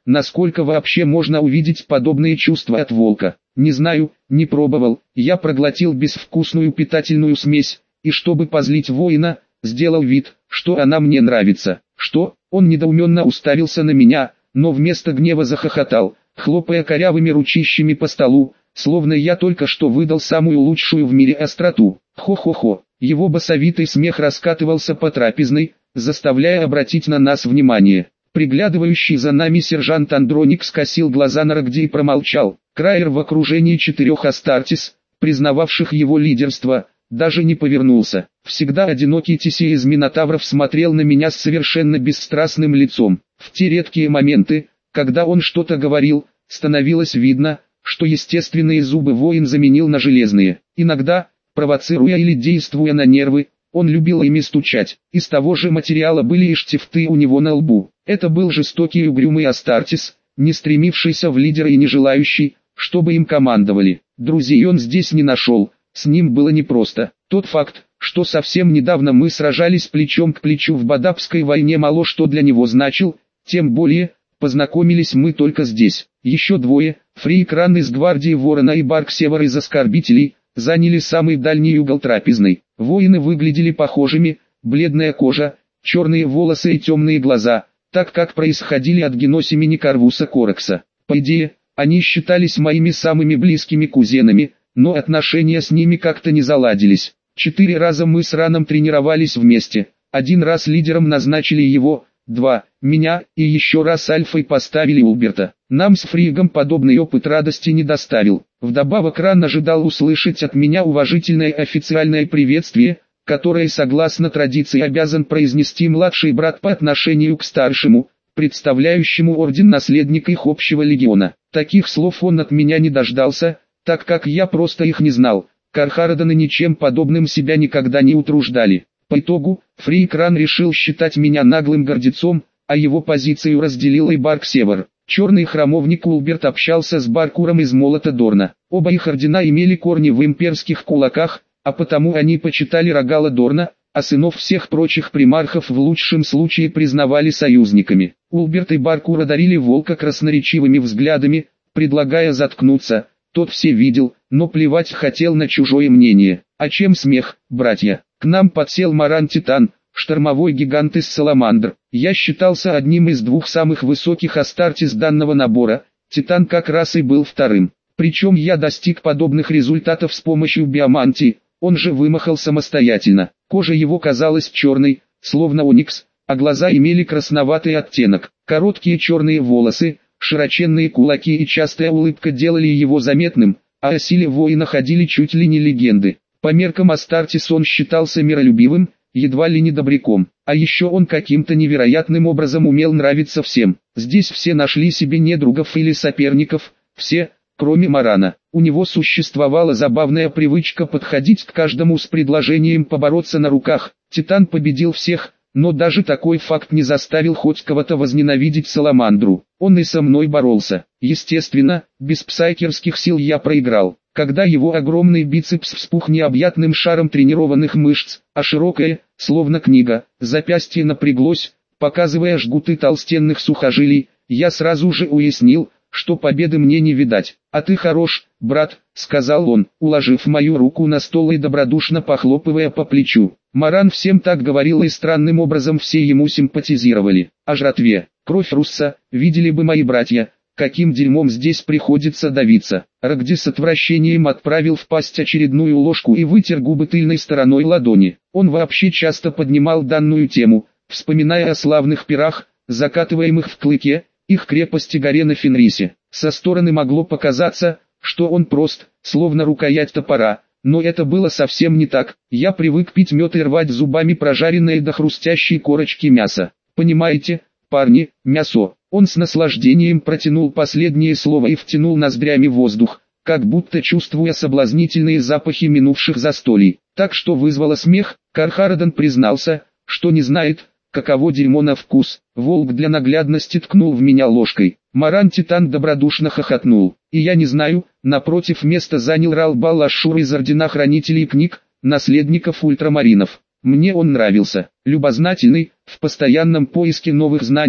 [SPEAKER 1] насколько вообще можно увидеть подобные чувства от волка. Не знаю, не пробовал, я проглотил безвкусную питательную смесь, и чтобы позлить воина, сделал вид, что она мне нравится. Что? Он недоуменно уставился на меня, но вместо гнева захохотал, хлопая корявыми ручищами по столу, словно я только что выдал самую лучшую в мире остроту. Хо-хо-хо, его басовитый смех раскатывался по трапезной, заставляя обратить на нас внимание. Приглядывающий за нами сержант Андроник скосил глаза на Рогди и промолчал. Краер в окружении четырех Астартес, признававших его лидерство, даже не повернулся. Всегда одинокий Тесей из Минотавров смотрел на меня с совершенно бесстрастным лицом. В те редкие моменты, когда он что-то говорил, становилось видно, что естественные зубы воин заменил на железные. Иногда, провоцируя или действуя на нервы, он любил ими стучать. Из того же материала были и штифты у него на лбу. Это был жестокий и угрюмый Астартес, не стремившийся в лидера и не желающий, чтобы им командовали. Друзей он здесь не нашел, с ним было непросто. Тот факт, что совсем недавно мы сражались плечом к плечу в Бадабской войне, мало что для него значил, тем более, познакомились мы только здесь. Еще двое, Фрейкран из гвардии Ворона и Барк Север из Оскорбителей, заняли самый дальний угол трапезной. Воины выглядели похожими, бледная кожа, черные волосы и темные глаза, так как происходили от Геносимени Карвуса Коракса. По идее, они считались моими самыми близкими кузенами, но отношения с ними как-то не заладились. Четыре раза мы с Раном тренировались вместе, один раз лидером назначили его, два, меня, и еще раз Альфой поставили Улберта. Нам с Фригом подобный опыт радости не доставил. Вдобавок Ран ожидал услышать от меня уважительное официальное приветствие, которое согласно традиции обязан произнести младший брат по отношению к старшему, представляющему орден наследника их общего легиона. Таких слов он от меня не дождался, так как я просто их не знал. Кархараданы ничем подобным себя никогда не утруждали. По итогу, Фрейкран решил считать меня наглым гордецом, а его позицию разделил и Барк Север. Черный храмовник Улберт общался с Баркуром из Молота Дорна. Оба их ордена имели корни в имперских кулаках, а потому они почитали Рогала Дорна, а сынов всех прочих примархов в лучшем случае признавали союзниками. Улберт и Баркур одарили волка красноречивыми взглядами, предлагая заткнуться. Тот все видел, но плевать хотел на чужое мнение. А чем смех, братья? К нам подсел Маран-Титан, штормовой гигант из Саламандр. Я считался одним из двух самых высоких Астартес данного набора, Титан как раз и был вторым. Причем я достиг подобных результатов с помощью биомантии, он же вымахал самостоятельно. Кожа его казалась черной, словно оникс, а глаза имели красноватый оттенок. Короткие черные волосы, широченные кулаки и частая улыбка делали его заметным, а о силе воина ходили чуть ли не легенды. По меркам Астартес он считался миролюбивым, едва ли не добряком, а еще он каким-то невероятным образом умел нравиться всем. Здесь все нашли себе недругов или соперников, все, кроме Марана. У него существовала забавная привычка подходить к каждому с предложением побороться на руках. Титан победил всех, но даже такой факт не заставил хоть кого-то возненавидеть Саламандру. Он и со мной боролся. Естественно, без псайкерских сил я проиграл. Когда его огромный бицепс вспух необъятным шаром тренированных мышц, а широкое, словно книга, запястье напряглось, показывая жгуты толстенных сухожилий, я сразу же уяснил, что победы мне не видать. «А ты хорош, брат», — сказал он, уложив мою руку на стол и добродушно похлопывая по плечу. Маран всем так говорил и странным образом все ему симпатизировали. О жратве, кровь Русса, видели бы мои братья, каким дерьмом здесь приходится давиться. Рогди с отвращением отправил в пасть очередную ложку и вытер губы тыльной стороной ладони. Он вообще часто поднимал данную тему, вспоминая о славных пирах, закатываемых в Клыке, их крепости горе на Фенрисе. Со стороны могло показаться, что он прост, словно рукоять топора, но это было совсем не так. Я привык пить мед и рвать зубами прожаренное до хрустящей корочки мясо. Понимаете, парни, мясо. Он с наслаждением протянул последнее слово и втянул ноздрями воздух, как будто чувствуя соблазнительные запахи минувших застолий. Так что вызвало смех. Кархарадан признался, что не знает, каково дерьмо на вкус. Волк для наглядности ткнул в меня ложкой. Маран-Титан добродушно хохотнул. И я не знаю, напротив место занял Ралбал Ашур из Ордена Хранителей Книг, наследников ультрамаринов. Мне он нравился. Любознательный, в постоянном поиске новых знаний,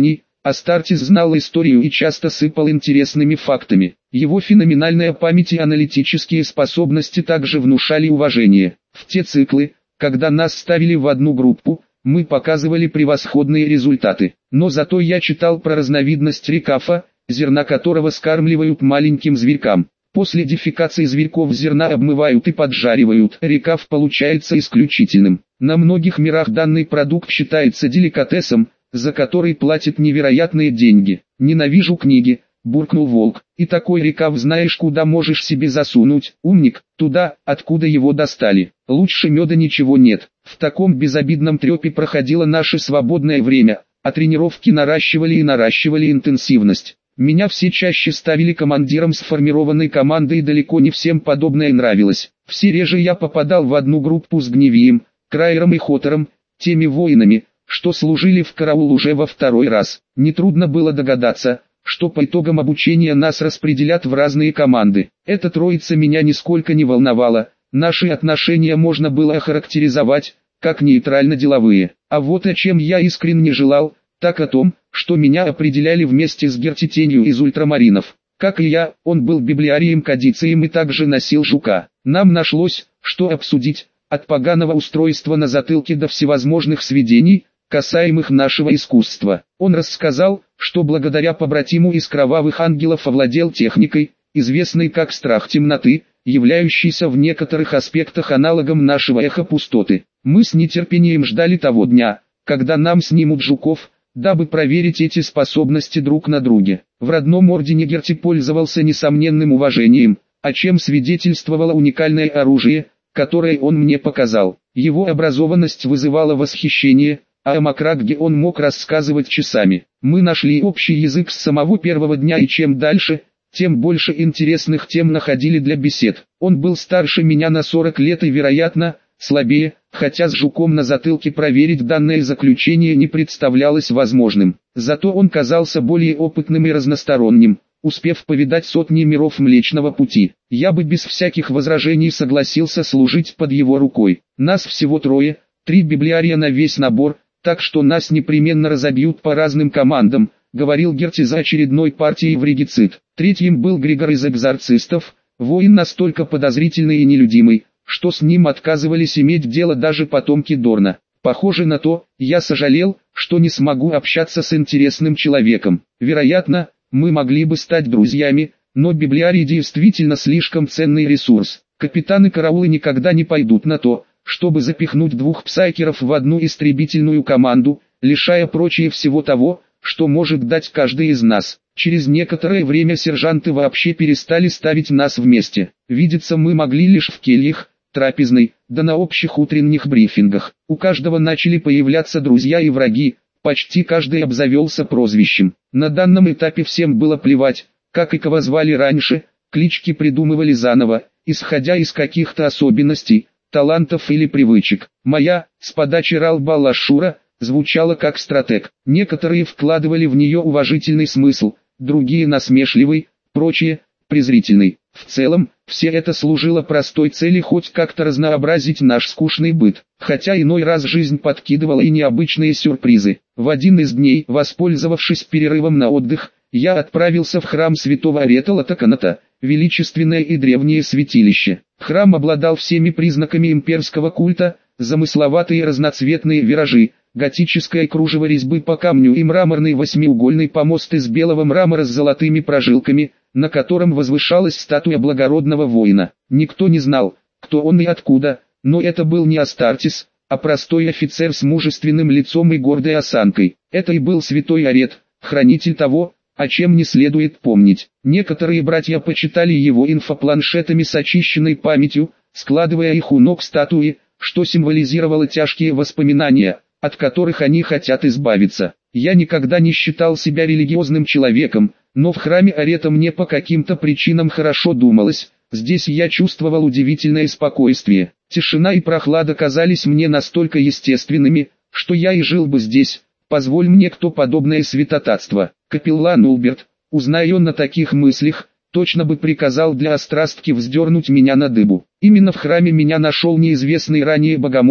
[SPEAKER 1] Астартес знал историю и часто сыпал интересными фактами. Его феноменальная память и аналитические способности также внушали уважение. В те циклы, когда нас ставили в одну группу, мы показывали превосходные результаты. Но зато я читал про разновидность рикафа, зерна которого скармливают маленьким зверькам. После дефекации зверьков зерна обмывают и поджаривают. Рикаф получается исключительным. На многих мирах данный продукт считается деликатесом, за который платят невероятные деньги. «Ненавижу книги», — буркнул волк. «И такой рикаф знаешь, куда можешь себе засунуть, умник, туда, откуда его достали. Лучше меда ничего нет». В таком безобидном трепе проходило наше свободное время, а тренировки наращивали и наращивали интенсивность. Меня все чаще ставили командиром сформированной команды, и далеко не всем подобное нравилось. Все реже я попадал в одну группу с Гневием, Крайером и Хотором, теми воинами, что служили в караул уже во второй раз. Нетрудно было догадаться, что по итогам обучения нас распределят в разные команды. Эта троица меня нисколько не волновала, наши отношения можно было охарактеризовать как нейтрально-деловые. А вот о чем я искренне желал, так о том, что меня определяли вместе с Гертитенью из ультрамаринов. Как и я, он был библиарием-кадицием и также носил жука. Нам нашлось, что обсудить, от поганого устройства на затылке до всевозможных сведений, касаемых нашего искусства. Он рассказал, что благодаря побратиму из Кровавых Ангелов овладел техникой, известной как страх темноты, являющейся в некоторых аспектах аналогом нашего эхо пустоты. Мы с нетерпением ждали того дня, когда нам снимут жуков, дабы проверить эти способности друг на друге. В родном ордене Герти пользовался несомненным уважением, о чем свидетельствовало уникальное оружие, которое он мне показал. Его образованность вызывала восхищение, а о Макрагге он мог рассказывать часами. Мы нашли общий язык с самого первого дня, и чем дальше, тем больше интересных тем находили для бесед. Он был старше меня на сорок лет и, вероятно, слабее, хотя с жуком на затылке проверить данное заключение не представлялось возможным. Зато он казался более опытным и разносторонним, успев повидать сотни миров Млечного Пути. Я бы без всяких возражений согласился служить под его рукой. Нас всего трое, три библиария на весь набор, так что нас непременно разобьют по разным командам, говорил Герти за очередной партией в регицид. Третьим был Григор из экзорцистов, воин настолько подозрительный и нелюдимый, что с ним отказывались иметь дело даже потомки Дорна. Похоже на то, я сожалел, что не смогу общаться с интересным человеком. Вероятно, мы могли бы стать друзьями, но библиарий действительно слишком ценный ресурс. Капитаны караулы никогда не пойдут на то, чтобы запихнуть двух псайкеров в одну истребительную команду, лишая прочее всего того, что может дать каждый из нас. Через некоторое время сержанты вообще перестали ставить нас вместе. Видеться мы могли лишь в кельях, трапезной, да на общих утренних брифингах. У каждого начали появляться друзья и враги, почти каждый обзавелся прозвищем. На данном этапе всем было плевать, как и кого звали раньше, клички придумывали заново, исходя из каких-то особенностей, талантов или привычек. Моя, с подачи Ралбала Шура, звучала как стратег. Некоторые вкладывали в нее уважительный смысл, другие насмешливый, прочие презрительный. В целом, все это служило простой цели хоть как-то разнообразить наш скучный быт, хотя иной раз жизнь подкидывала и необычные сюрпризы. В один из дней, воспользовавшись перерывом на отдых, я отправился в храм святого Аретала Таканата, величественное и древнее святилище. Храм обладал всеми признаками имперского культа, замысловатые разноцветные виражи, готическое кружево резьбы по камню и мраморный восьмиугольный помост из белого мрамора с золотыми прожилками, на котором возвышалась статуя благородного воина. Никто не знал, кто он и откуда, но это был не Астартес, а простой офицер с мужественным лицом и гордой осанкой. Это и был святой Арет, хранитель того, о чем не следует помнить. Некоторые братья почитали его инфопланшетами с очищенной памятью, складывая их у ног статуи, что символизировало тяжкие воспоминания, от которых они хотят избавиться. Я никогда не считал себя религиозным человеком, но в храме Арета мне по каким-то причинам хорошо думалось. Здесь я чувствовал удивительное спокойствие. Тишина и прохлада казались мне настолько естественными, что я и жил бы здесь. Позволь мне кто подобное святотатство. Капеллан Улберт, узная он на таких мыслях, точно бы приказал для острастки вздернуть меня на дыбу. Именно в храме меня нашел неизвестный ранее богомол,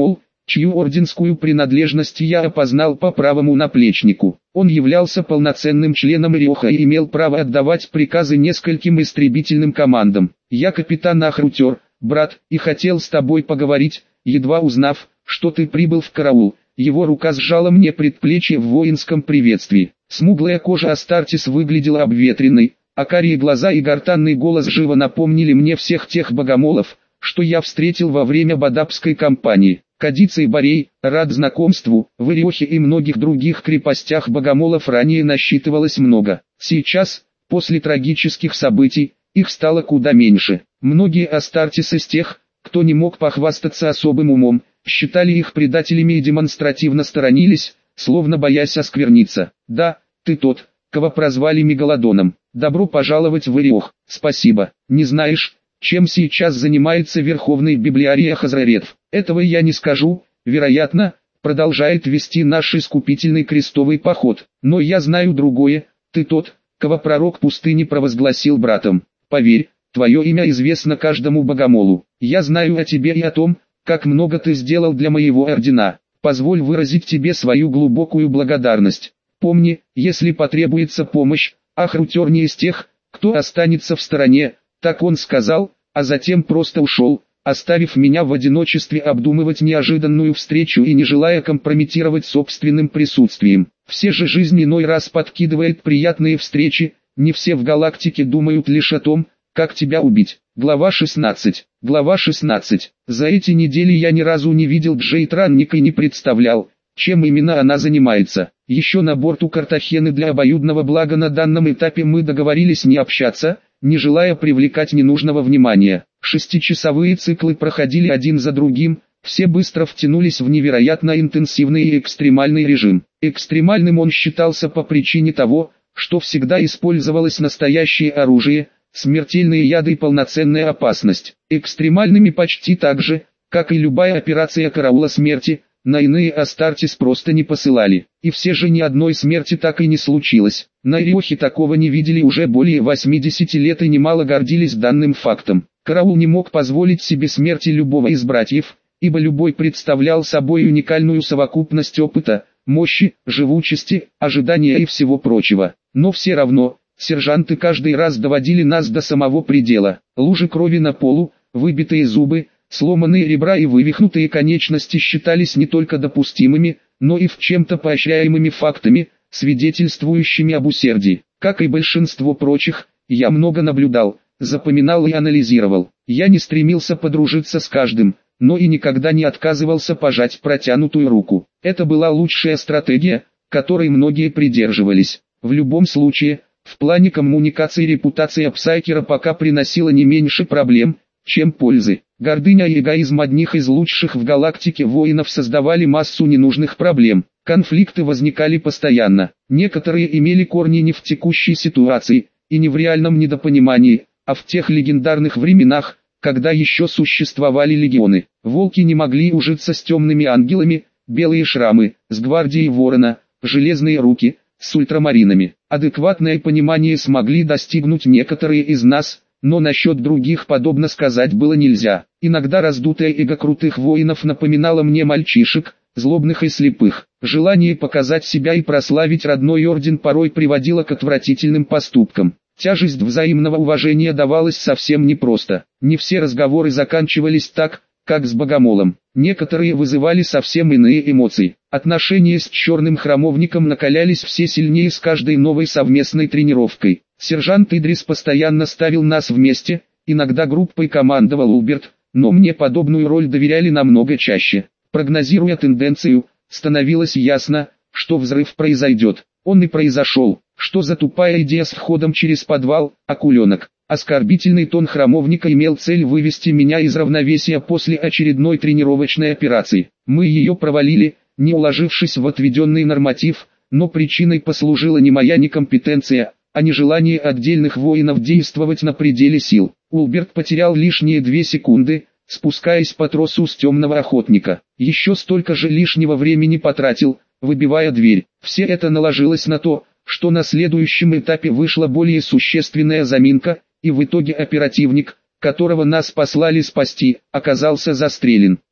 [SPEAKER 1] чью орденскую принадлежность я опознал по правому наплечнику. Он являлся полноценным членом Риоха и имел право отдавать приказы нескольким истребительным командам. «Я капитан Ахрутер, брат, и хотел с тобой поговорить, едва узнав, что ты прибыл в караул». Его рука сжала мне предплечье в воинском приветствии. Смуглая кожа Астартес выглядела обветренной, а карие глаза и гортанный голос живо напомнили мне всех тех богомолов, что я встретил во время Бадабской кампании. Кадицей Борей, рад знакомству, в Ириохе и многих других крепостях богомолов ранее насчитывалось много. Сейчас, после трагических событий, их стало куда меньше. Многие Астартес из тех, кто не мог похвастаться особым умом, считали их предателями и демонстративно сторонились, словно боясь оскверниться. «Да, ты тот, кого прозвали Мегалодоном. Добро пожаловать в Ириох. Спасибо. Не знаешь, чем сейчас занимается Верховный Библиарий Ахазраретв? Этого я не скажу, вероятно, продолжает вести наш искупительный крестовый поход. Но я знаю другое, ты тот, кого пророк пустыни провозгласил братом. Поверь, твое имя известно каждому богомолу. Я знаю о тебе и о том, как много ты сделал для моего ордена. Позволь выразить тебе свою глубокую благодарность. Помни, если потребуется помощь, Ахрутер не из тех, кто останется в стороне», так он сказал, а затем просто ушел, оставив меня в одиночестве обдумывать неожиданную встречу и не желая компрометировать собственным присутствием. Все же жизнь иной раз подкидывает приятные встречи, не все в галактике думают лишь о том, как тебя убить. Глава шестнадцать. Глава шестнадцать. За эти недели я ни разу не видел Джейд Ранник и не представлял, чем именно она занимается. Еще на борту Картахены для обоюдного блага на данном этапе мы договорились не общаться, не желая привлекать ненужного внимания. Шестичасовые циклы проходили один за другим, все быстро втянулись в невероятно интенсивный и экстремальный режим. Экстремальным он считался по причине того, что всегда использовалось настоящее оружие, смертельные яды и полноценная опасность. Экстремальными почти так же, как и любая операция караула смерти, на иные Астартес просто не посылали. И все же ни одной смерти так и не случилось. На Ириохе такого не видели уже более восьмидесяти лет и немало гордились данным фактом. Караул не мог позволить себе смерти любого из братьев, ибо любой представлял собой уникальную совокупность опыта, мощи, живучести, ожидания и всего прочего. Но все равно, сержанты каждый раз доводили нас до самого предела. Лужи крови на полу, выбитые зубы, сломанные ребра и вывихнутые конечности считались не только допустимыми, но и в чем-то поощряемыми фактами, свидетельствующими об усердии. Как и большинство прочих, я много наблюдал, запоминал и анализировал. Я не стремился подружиться с каждым, но и никогда не отказывался пожать протянутую руку. Это была лучшая стратегия, которой многие придерживались. В любом случае, в плане коммуникации репутация Псайкера пока приносила не меньше проблем, чем пользы. Гордыня и эгоизм одних из лучших в галактике воинов создавали массу ненужных проблем. Конфликты возникали постоянно. Некоторые имели корни не в текущей ситуации, и не в реальном недопонимании, а в тех легендарных временах, когда еще существовали легионы. Волки не могли ужиться с темными ангелами, белые шрамы, с гвардией ворона, железные руки, с ультрамаринами. Адекватное понимание смогли достигнуть некоторые из нас, но насчет других подобно сказать было нельзя. Иногда раздутое эго крутых воинов напоминало мне мальчишек, злобных и слепых. Желание показать себя и прославить родной орден порой приводило к отвратительным поступкам. Тяжесть взаимного уважения давалась совсем непросто. Не все разговоры заканчивались так, как с богомолом. Некоторые вызывали совсем иные эмоции. Отношения с черным храмовником накалялись все сильнее с каждой новой совместной тренировкой. Сержант Идрис постоянно ставил нас вместе, иногда группой командовал Улберт, но мне подобную роль доверяли намного чаще. Прогнозируя тенденцию, становилось ясно, что взрыв произойдет. Он и произошел. Что за тупая идея с входом через подвал, акуленок? Оскорбительный тон храмовника имел цель вывести меня из равновесия после очередной тренировочной операции. Мы ее провалили, не уложившись в отведенный норматив, но причиной послужила не моя некомпетенция, а нежелание отдельных воинов действовать на пределе сил. Улберт потерял лишние две секунды, спускаясь по тросу с темного охотника. Еще столько же лишнего времени потратил, выбивая дверь. Все это наложилось на то, что на следующем этапе вышла более существенная заминка, и в итоге оперативник, которого нас послали спасти, оказался застрелен.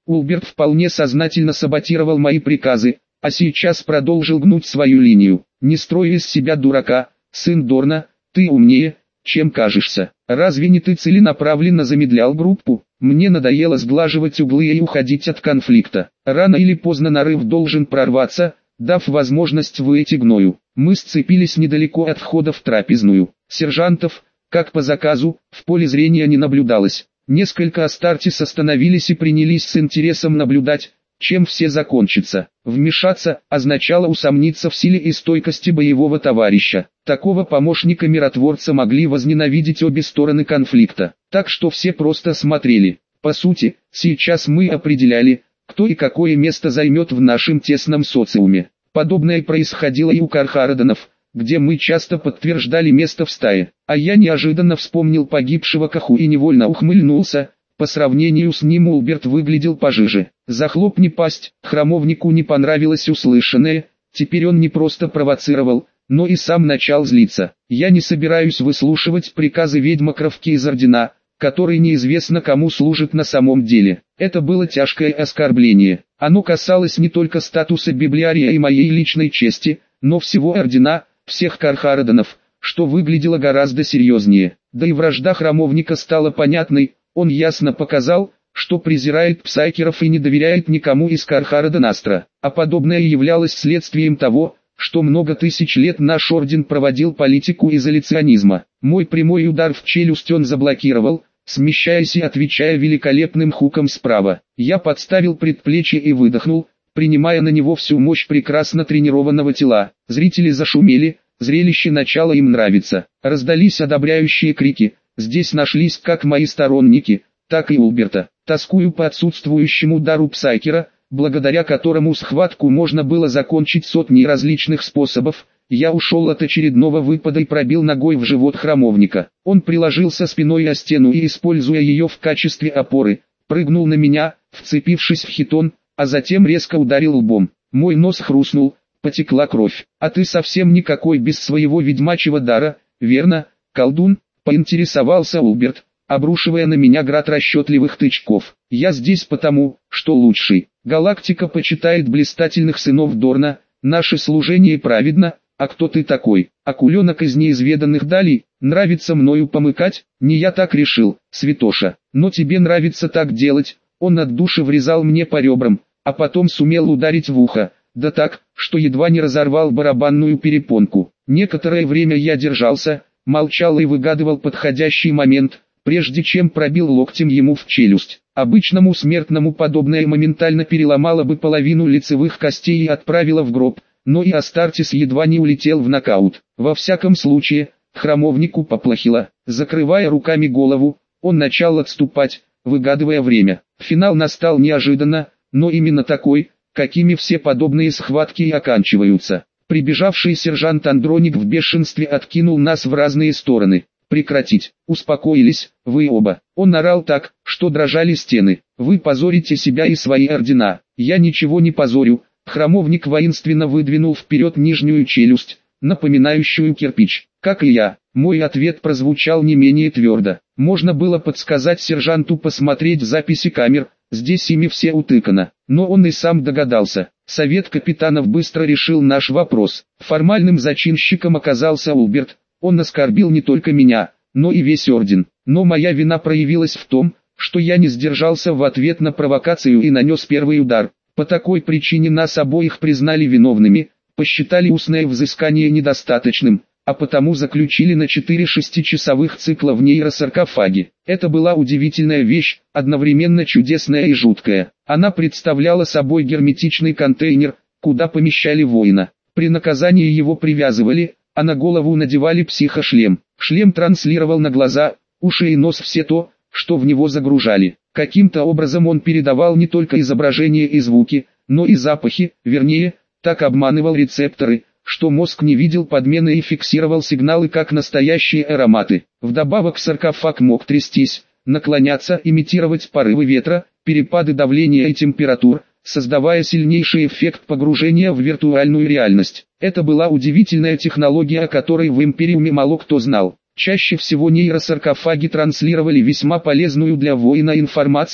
[SPEAKER 1] Улберт вполне сознательно саботировал мои приказы, а сейчас продолжил гнуть свою линию. Не строй из себя дурака, сын Дорна, ты умнее, чем кажешься. Разве не ты целенаправленно замедлял группу? Мне надоело сглаживать углы и уходить от конфликта. Рано или поздно нарыв должен прорваться, дав возможность выйти гною. Мы сцепились недалеко от входа в трапезную. Сержантов, как по заказу, в поле зрения не наблюдалось. Несколько Астартес остановились и принялись с интересом наблюдать, чем все закончится. Вмешаться означало усомниться в силе и стойкости боевого товарища. Такого помощника-миротворца могли возненавидеть обе стороны конфликта. Так что все просто смотрели. По сути, сейчас мы определяли, кто и какое место займет в нашем тесном социуме. Подобное происходило и у Кархарадонов, где мы часто подтверждали место в стае. А я неожиданно вспомнил погибшего Каху и невольно ухмыльнулся. По сравнению с ним Улберт выглядел пожиже. Захлопни пасть, храмовнику не понравилось услышанное, теперь он не просто провоцировал, но и сам начал злиться. Я не собираюсь выслушивать приказы ведьмакровки из Ордена, который неизвестно кому служит на самом деле. Это было тяжкое оскорбление. Оно касалось не только статуса библиария и моей личной чести, но всего Ордена, всех Кархарадонов, что выглядело гораздо серьезнее. Да и вражда храмовника стала понятной. Он ясно показал, что презирает псайкеров и не доверяет никому из Кархарадонастра, а подобное являлось следствием того, что много тысяч лет наш орден проводил политику изоляционизма. Мой прямой удар в челюсть он заблокировал, смещаясь и отвечая великолепным хуком справа. Я подставил предплечье и выдохнул, принимая на него всю мощь прекрасно тренированного тела. Зрители зашумели, зрелище начало им нравиться. Раздались одобряющие крики. Здесь нашлись как мои сторонники, так и Улберта. Тоскую по отсутствующему дару Псайкера, благодаря которому схватку можно было закончить сотней различных способов. Я ушел от очередного выпада и пробил ногой в живот храмовника. Он приложился спиной о стену и, используя ее в качестве опоры, прыгнул на меня, вцепившись в хитон, а затем резко ударил лбом. Мой нос хрустнул, потекла кровь. А ты совсем никакой без своего ведьмачьего дара, верно, колдун? Поинтересовался Улберт, обрушивая на меня град расчетливых тычков. Я здесь потому, что лучший. Галактика почитает блистательных сынов Дорна, наше служение праведно, а кто ты такой? Акуленок из неизведанных далей, нравится мною помыкать? Не я так решил, святоша, но тебе нравится так делать. Он от души врезал мне по ребрам, а потом сумел ударить в ухо, да так, что едва не разорвал барабанную перепонку. Некоторое время я держался, молчал и выгадывал подходящий момент, прежде чем пробил локтем ему в челюсть. Обычному смертному подобное моментально переломало бы половину лицевых костей и отправило в гроб, но и Астартес едва не улетел в нокаут. Во всяком случае, храмовнику поплохело. Закрывая руками голову, он начал отступать, выгадывая время. Финал настал неожиданно, но именно такой, какими все подобные схватки и оканчиваются. Прибежавший сержант Андроник в бешенстве откинул нас в разные стороны. «Прекратить! Успокоились, вы оба!» Он орал так, что дрожали стены. «Вы позорите себя и свои ордена!» «Я ничего не позорю!» Храмовник воинственно выдвинул вперед нижнюю челюсть, напоминающую кирпич. «Как и я!» Мой ответ прозвучал не менее твердо. Можно было подсказать сержанту посмотреть записи камер, здесь ими все утыкано. Но он и сам догадался. Совет капитанов быстро решил наш вопрос. Формальным зачинщиком оказался Улберт. Он оскорбил не только меня, но и весь орден. Но моя вина проявилась в том, что я не сдержался в ответ на провокацию и нанес первый удар. По такой причине нас обоих признали виновными, посчитали устное взыскание недостаточным, а потому заключили на четыре шестичасовых цикла в нейросаркофаге. Это была удивительная вещь, одновременно чудесная и жуткая. Она представляла собой герметичный контейнер, куда помещали воина. При наказании его привязывали, а на голову надевали психошлем. Шлем транслировал на глаза, уши и нос все то, что в него загружали. Каким-то образом он передавал не только изображения и звуки, но и запахи, вернее, так обманывал рецепторы, что мозг не видел подмены и фиксировал сигналы как настоящие ароматы. Вдобавок саркофаг мог трястись, наклоняться, имитировать порывы ветра, перепады давления и температур, создавая сильнейший эффект погружения в виртуальную реальность. Это была удивительная технология, о которой в Империуме мало кто знал. Чаще всего нейросаркофаги транслировали весьма полезную для воина информацию,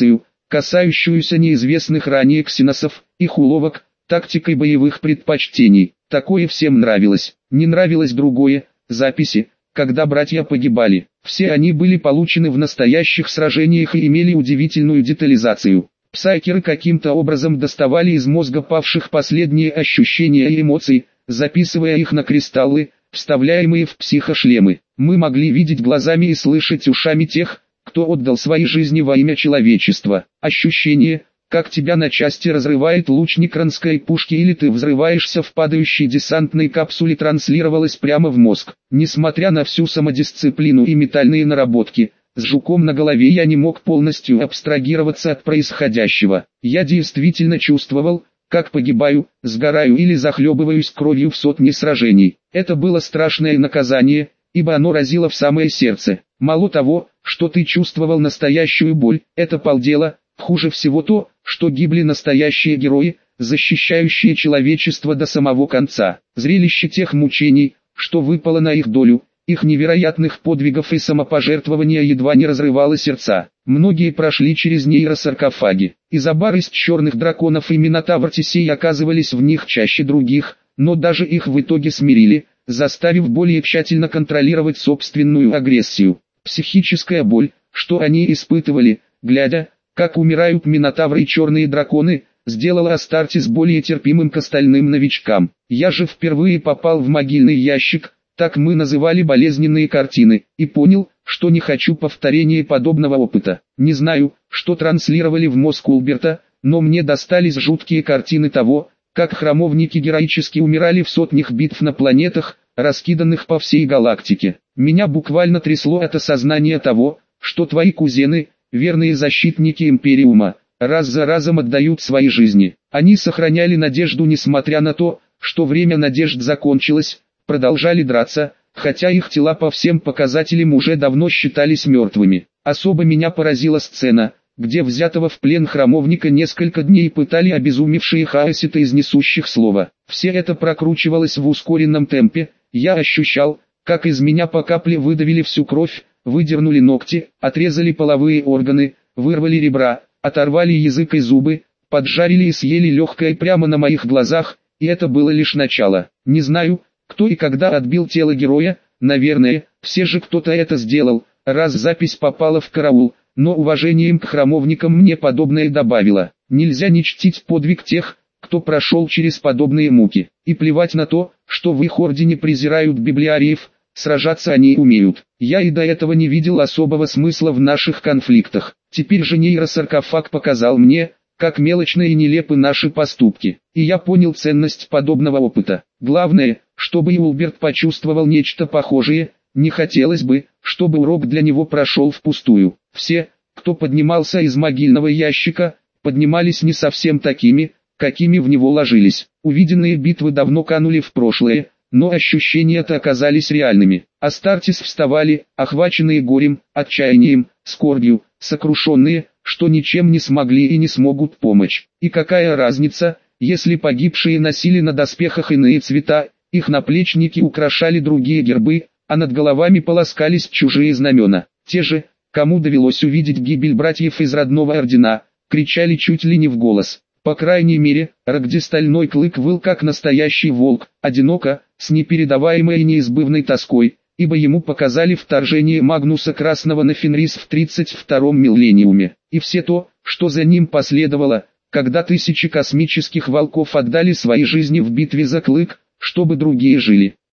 [SPEAKER 1] касающуюся неизвестных ранее ксеносов, их уловок, тактикой боевых предпочтений. Такое всем нравилось. Не нравилось другое – записи, когда братья погибали. Все они были получены в настоящих сражениях и имели удивительную детализацию. Псайкеры каким-то образом доставали из мозга павших последние ощущения и эмоции, записывая их на кристаллы, вставляемые в психошлемы. Мы могли видеть глазами и слышать ушами тех, кто отдал свои жизни во имя человечества. Ощущение, как тебя на части разрывает луч некронской пушки или ты взрываешься в падающей десантной капсуле, транслировалось прямо в мозг. Несмотря на всю самодисциплину и ментальные наработки, с жуком на голове я не мог полностью абстрагироваться от происходящего. Я действительно чувствовал, как погибаю, сгораю или захлебываюсь кровью в сотне сражений. Это было страшное наказание, ибо оно разило в самое сердце. Мало того, что ты чувствовал настоящую боль, это полдела. Хуже всего то, что гибли настоящие герои, защищающие человечество до самого конца. Зрелище тех мучений, что выпало на их долю, их невероятных подвигов и самопожертвования едва не разрывало сердца. Многие прошли через нейросаркофаги. Изобар из черных драконов и Минотавр Тесей оказывались в них чаще других, но даже их в итоге смирили, заставив более тщательно контролировать собственную агрессию. Психическая боль, что они испытывали, глядя, как умирают Минотавры и черные драконы, сделала Астартес более терпимым к остальным новичкам. Я же впервые попал в могильный ящик, так мы называли болезненные картины, и понял, что не хочу повторения подобного опыта. Не знаю, что транслировали в мозг Улберта, но мне достались жуткие картины того, как храмовники героически умирали в сотнях битв на планетах, раскиданных по всей галактике. Меня буквально трясло от осознания того, что твои кузены, верные защитники Империума, раз за разом отдают свои жизни. Они сохраняли надежду несмотря на то, что время надежд закончилось, продолжали драться, хотя их тела по всем показателям уже давно считались мертвыми. Особо меня поразила сцена, где взятого в плен храмовника несколько дней пытали обезумевшие хаоситы из несущих слова. Все это прокручивалось в ускоренном темпе, я ощущал, как из меня по капле выдавили всю кровь, выдернули ногти, отрезали половые органы, вырвали ребра, оторвали язык и зубы, поджарили и съели легкое прямо на моих глазах, и это было лишь начало. Не знаю, кто и когда отбил тело героя, наверное, все же кто-то это сделал, раз запись попала в караул, но уважением к храмовникам мне подобное добавило. Нельзя не чтить подвиг тех, кто прошел через подобные муки, и плевать на то, что в их ордене презирают библиариев, сражаться они умеют. Я и до этого не видел особого смысла в наших конфликтах. Теперь же нейросаркофаг показал мне, как мелочны и нелепы наши поступки. И я понял ценность подобного опыта. Главное, чтобы и Улберт почувствовал нечто похожее. Не хотелось бы, чтобы урок для него прошел впустую. Все, кто поднимался из могильного ящика, поднимались не совсем такими, какими в него ложились. Увиденные битвы давно канули в прошлое, но ощущения-то оказались реальными. Астартес вставали, охваченные горем, отчаянием, скорбью, сокрушенные, что ничем не смогли и не смогут помочь. И какая разница, если погибшие носили на доспехах иные цвета, их наплечники украшали другие гербы, а над головами полоскались чужие знамена. Те же, кому довелось увидеть гибель братьев из родного ордена, кричали чуть ли не в голос. По крайней мере, Рогди Стальной Клык выл как настоящий волк, одиноко, с непередаваемой и неизбывной тоской, ибо ему показали вторжение Магнуса Красного на Фенрис в тридцать втором миллениуме. И все то, что за ним последовало, когда тысячи космических волков отдали свои жизни в битве за Клык, чтобы другие жили.